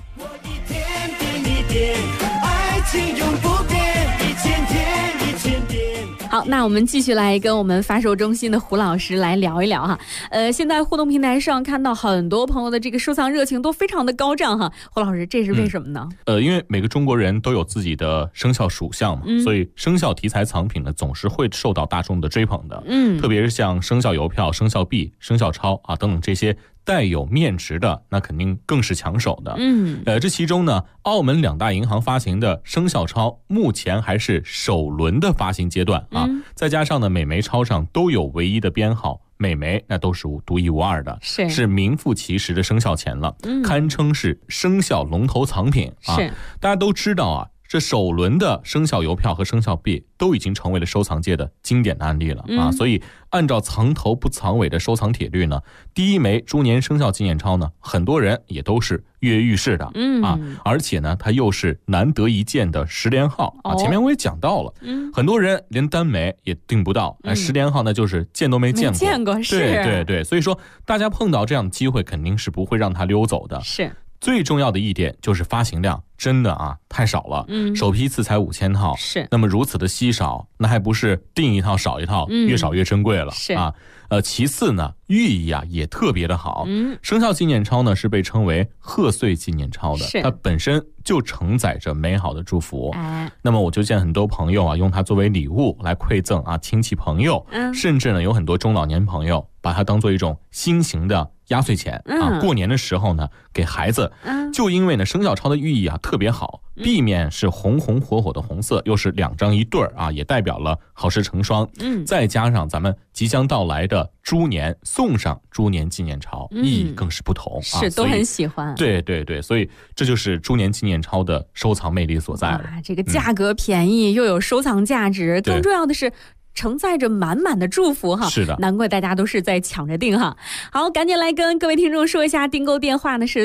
[SPEAKER 17] 好，那我们继续来跟我们发售中心的胡老师来聊一聊哈。现在互动平台上看到很多朋友的这个收藏热情都非常的高涨哈。胡老师，这是为什么呢？
[SPEAKER 18] 因为每个中国人都有自己的生肖属相嘛，所以生肖题材藏品呢总是会受到大众的追捧的。特别是像生肖邮票、生肖币、生肖钞啊等等这些带有面值的，那肯定更是抢手的。这其中呢，澳门2大银行发行的生肖钞目前还是首轮的发行阶段啊，再加上呢每枚钞上都有唯一的编号，每枚那都是独一无二的，是名副其实的生肖钱了，堪称是生肖龙头藏品啊。大家都知道啊，这首轮的生肖邮票和生肖币都已经成为了收藏界的经典的案例了啊，所以按照藏头不藏尾的收藏铁律呢，第一枚猪年生肖纪念钞呢，很多人也都是跃跃欲试的啊，而且呢，它又是难得一见的10连号啊。前面我也讲到了，很多人连单枚也订不到，10连号呢就是见都没见过，对，所以说大家碰到这样的机会，肯定是不会让它溜走的。是。最重要的一点就是发行量真的啊太少了，首批次才5000套，是那么如此的稀少，那还不是订一套少一套，越少越珍贵了啊。其次呢，寓意啊也特别的好，生肖纪念钞呢是被称为贺岁纪念钞的，它本身就承载着美好的祝福。那么我就见很多朋友啊用它作为礼物来馈赠啊亲戚朋友，甚至呢有很多中老年朋友把它当做一种新型的压岁钱啊，过年的时候呢给孩子，就因为呢生肖钞的寓意啊特别好，币面是红红火火的红色，又是2张一对啊，也代表了好事成双。再加上咱们即将到来的猪年，送上猪年纪念钞，意义更是不同啊，
[SPEAKER 17] 是都很喜欢。
[SPEAKER 18] 对，所以这就是猪年纪念钞的收藏魅力所在了。
[SPEAKER 17] 这个价格便宜，又有收藏价值，更重要的是承载着满满的祝福哈，
[SPEAKER 18] 是的，
[SPEAKER 17] 难怪大家都是在抢着订哈。好，赶紧来跟各位听众说一下，订购电话呢是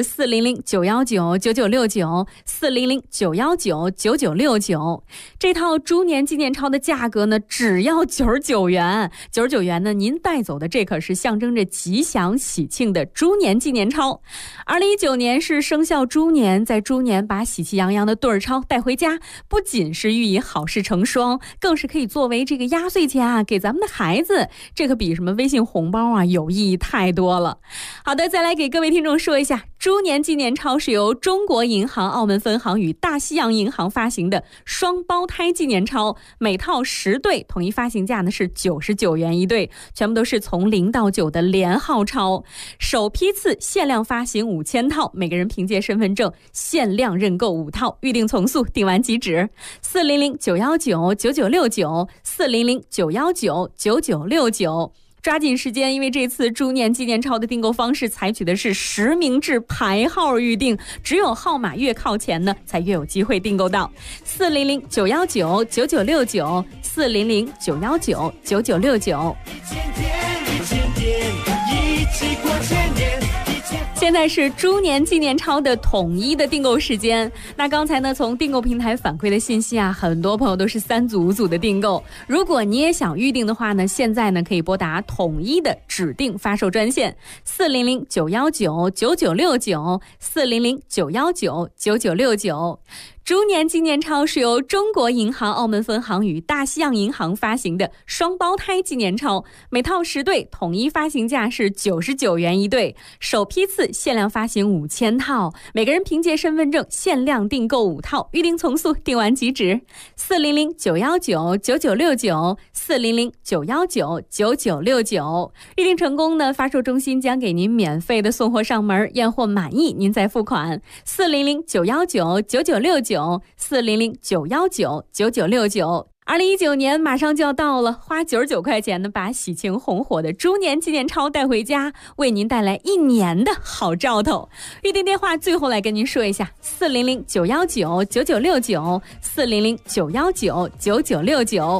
[SPEAKER 17] 400-919-9969，400-919-9969。这套猪年纪念钞的价格呢只要99元，99元呢您带走的这可是象征着吉祥喜庆的猪年纪念钞。2019年是生肖猪年，在猪年把喜气洋洋的对儿钞带回家，不仅是寓意好事成双，更是可以作为这个压岁钱啊给咱们的孩子，这可比什么微信红包啊有意义太多了。好的，再来给各位听众说一下，猪年纪念钞是由中国银行澳门分行与大西洋银行发行的双胞胎纪念钞，每套10对，统一发行价呢是99元一对，全部都是从0到9的连号钞，首批次限量发行5000套，每个人凭借身份证限量认购5套，预订从速，订完即止。400-919-9969，400-919-9969。抓紧时间，因为这次猪年纪念钞的订购方式采取的是实名制排号预订，只有号码越靠前呢，才越有机会订购到。400-919-9969，400-919-9969。现在是猪年纪念钞的统一的订购时间。那刚才呢，从订购平台反馈的信息啊，很多朋友都是3组5组的订购。如果你也想预定的话呢，现在呢可以拨打统一的指定发售专线400-919-9969，400-919-9969。猪年纪念钞是由中国银行澳门分行与大西洋银行发行的双胞胎纪念钞，每套10对，统一发行价是99元一对，首批次限量发行5000套，每个人凭借身份证限量订购5套，预订从速，订完即止。400-919-9969，400-919-9969。预订成功呢，发售中心将给您免费的送货上门，验货满意您再付款。400-919-9969，400-919-9969。 2019年马上就要到了，花99块钱呢，把喜庆红火的猪年纪念钞带回家，为您带来1年的好兆头。预订电话最后来跟您说一下：400-919-9969 400-919-9969。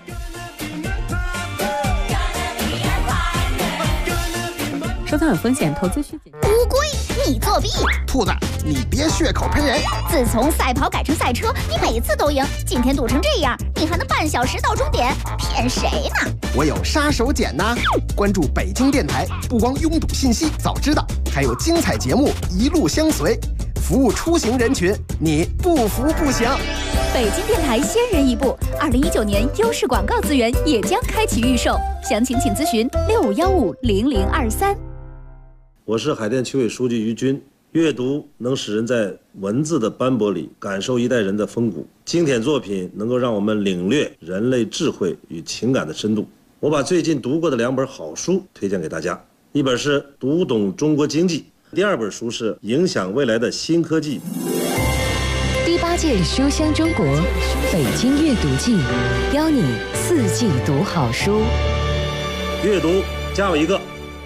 [SPEAKER 17] 收藏有风险，投资需谨慎。
[SPEAKER 19] 乌龟，你作弊！
[SPEAKER 20] 兔子，你别血口喷人！
[SPEAKER 19] 自从赛跑改成赛车，你每次都赢，今天赌成这样，你还能半小时到终点，骗谁呢？
[SPEAKER 20] 我有杀手锏呐！关注北京电台，不光拥堵信息早知道，还有精彩节目一路相随，服务出行人群，你不服不行。
[SPEAKER 19] 北京电台先人一步，2019年优势广告资源也将开启预售，详情请咨询65150023。
[SPEAKER 21] 我是海淀区委书记于军。阅读能使人在文字的斑驳里感受一代人的风骨，经典作品能够让我们领略人类智慧与情感的深度。我把最近读过的2本好书推荐给大家，一本是《读懂中国经济》，第2本书是《影响未来的新科技》。
[SPEAKER 5] 第8届书香中国北京阅读季，邀你4季读好书。
[SPEAKER 21] 阅读加我一个。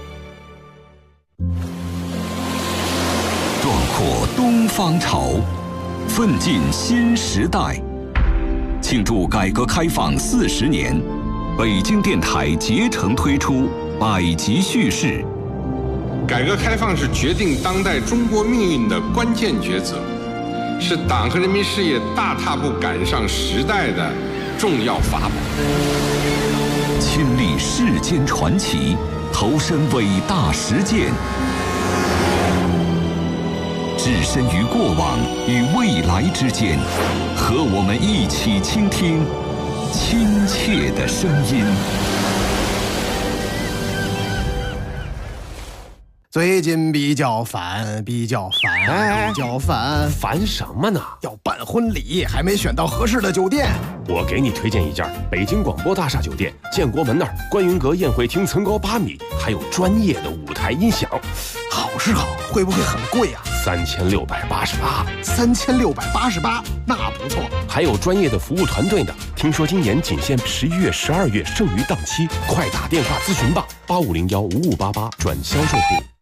[SPEAKER 1] 壮阔东方潮，奋进新时代。庆祝改革开放40年，北京电台竭诚推出百集叙事。
[SPEAKER 22] 改革开放是决定当代中国命运的关键抉择，是党和人民事业大踏步赶上时代的重要法宝。
[SPEAKER 1] 亲历世间传奇，投身伟大实践，置身于过往与未来之间，和我们一起倾听亲切的声音。
[SPEAKER 20] 最近比较烦，
[SPEAKER 16] 烦什么呢？
[SPEAKER 20] 要办婚礼，还没选到合适的酒店。
[SPEAKER 16] 我给你推荐一家北京广播大厦酒店，建国门那儿观云阁宴会厅层高8米，还有专业的舞台音响。
[SPEAKER 20] 好是好，会不会很贵啊
[SPEAKER 16] ？3688。
[SPEAKER 20] 3688，那不错。
[SPEAKER 16] 还有专业的服务团队呢。听说今年仅限11月、12月剩余档期，快打电话咨询吧，85015588转销售部。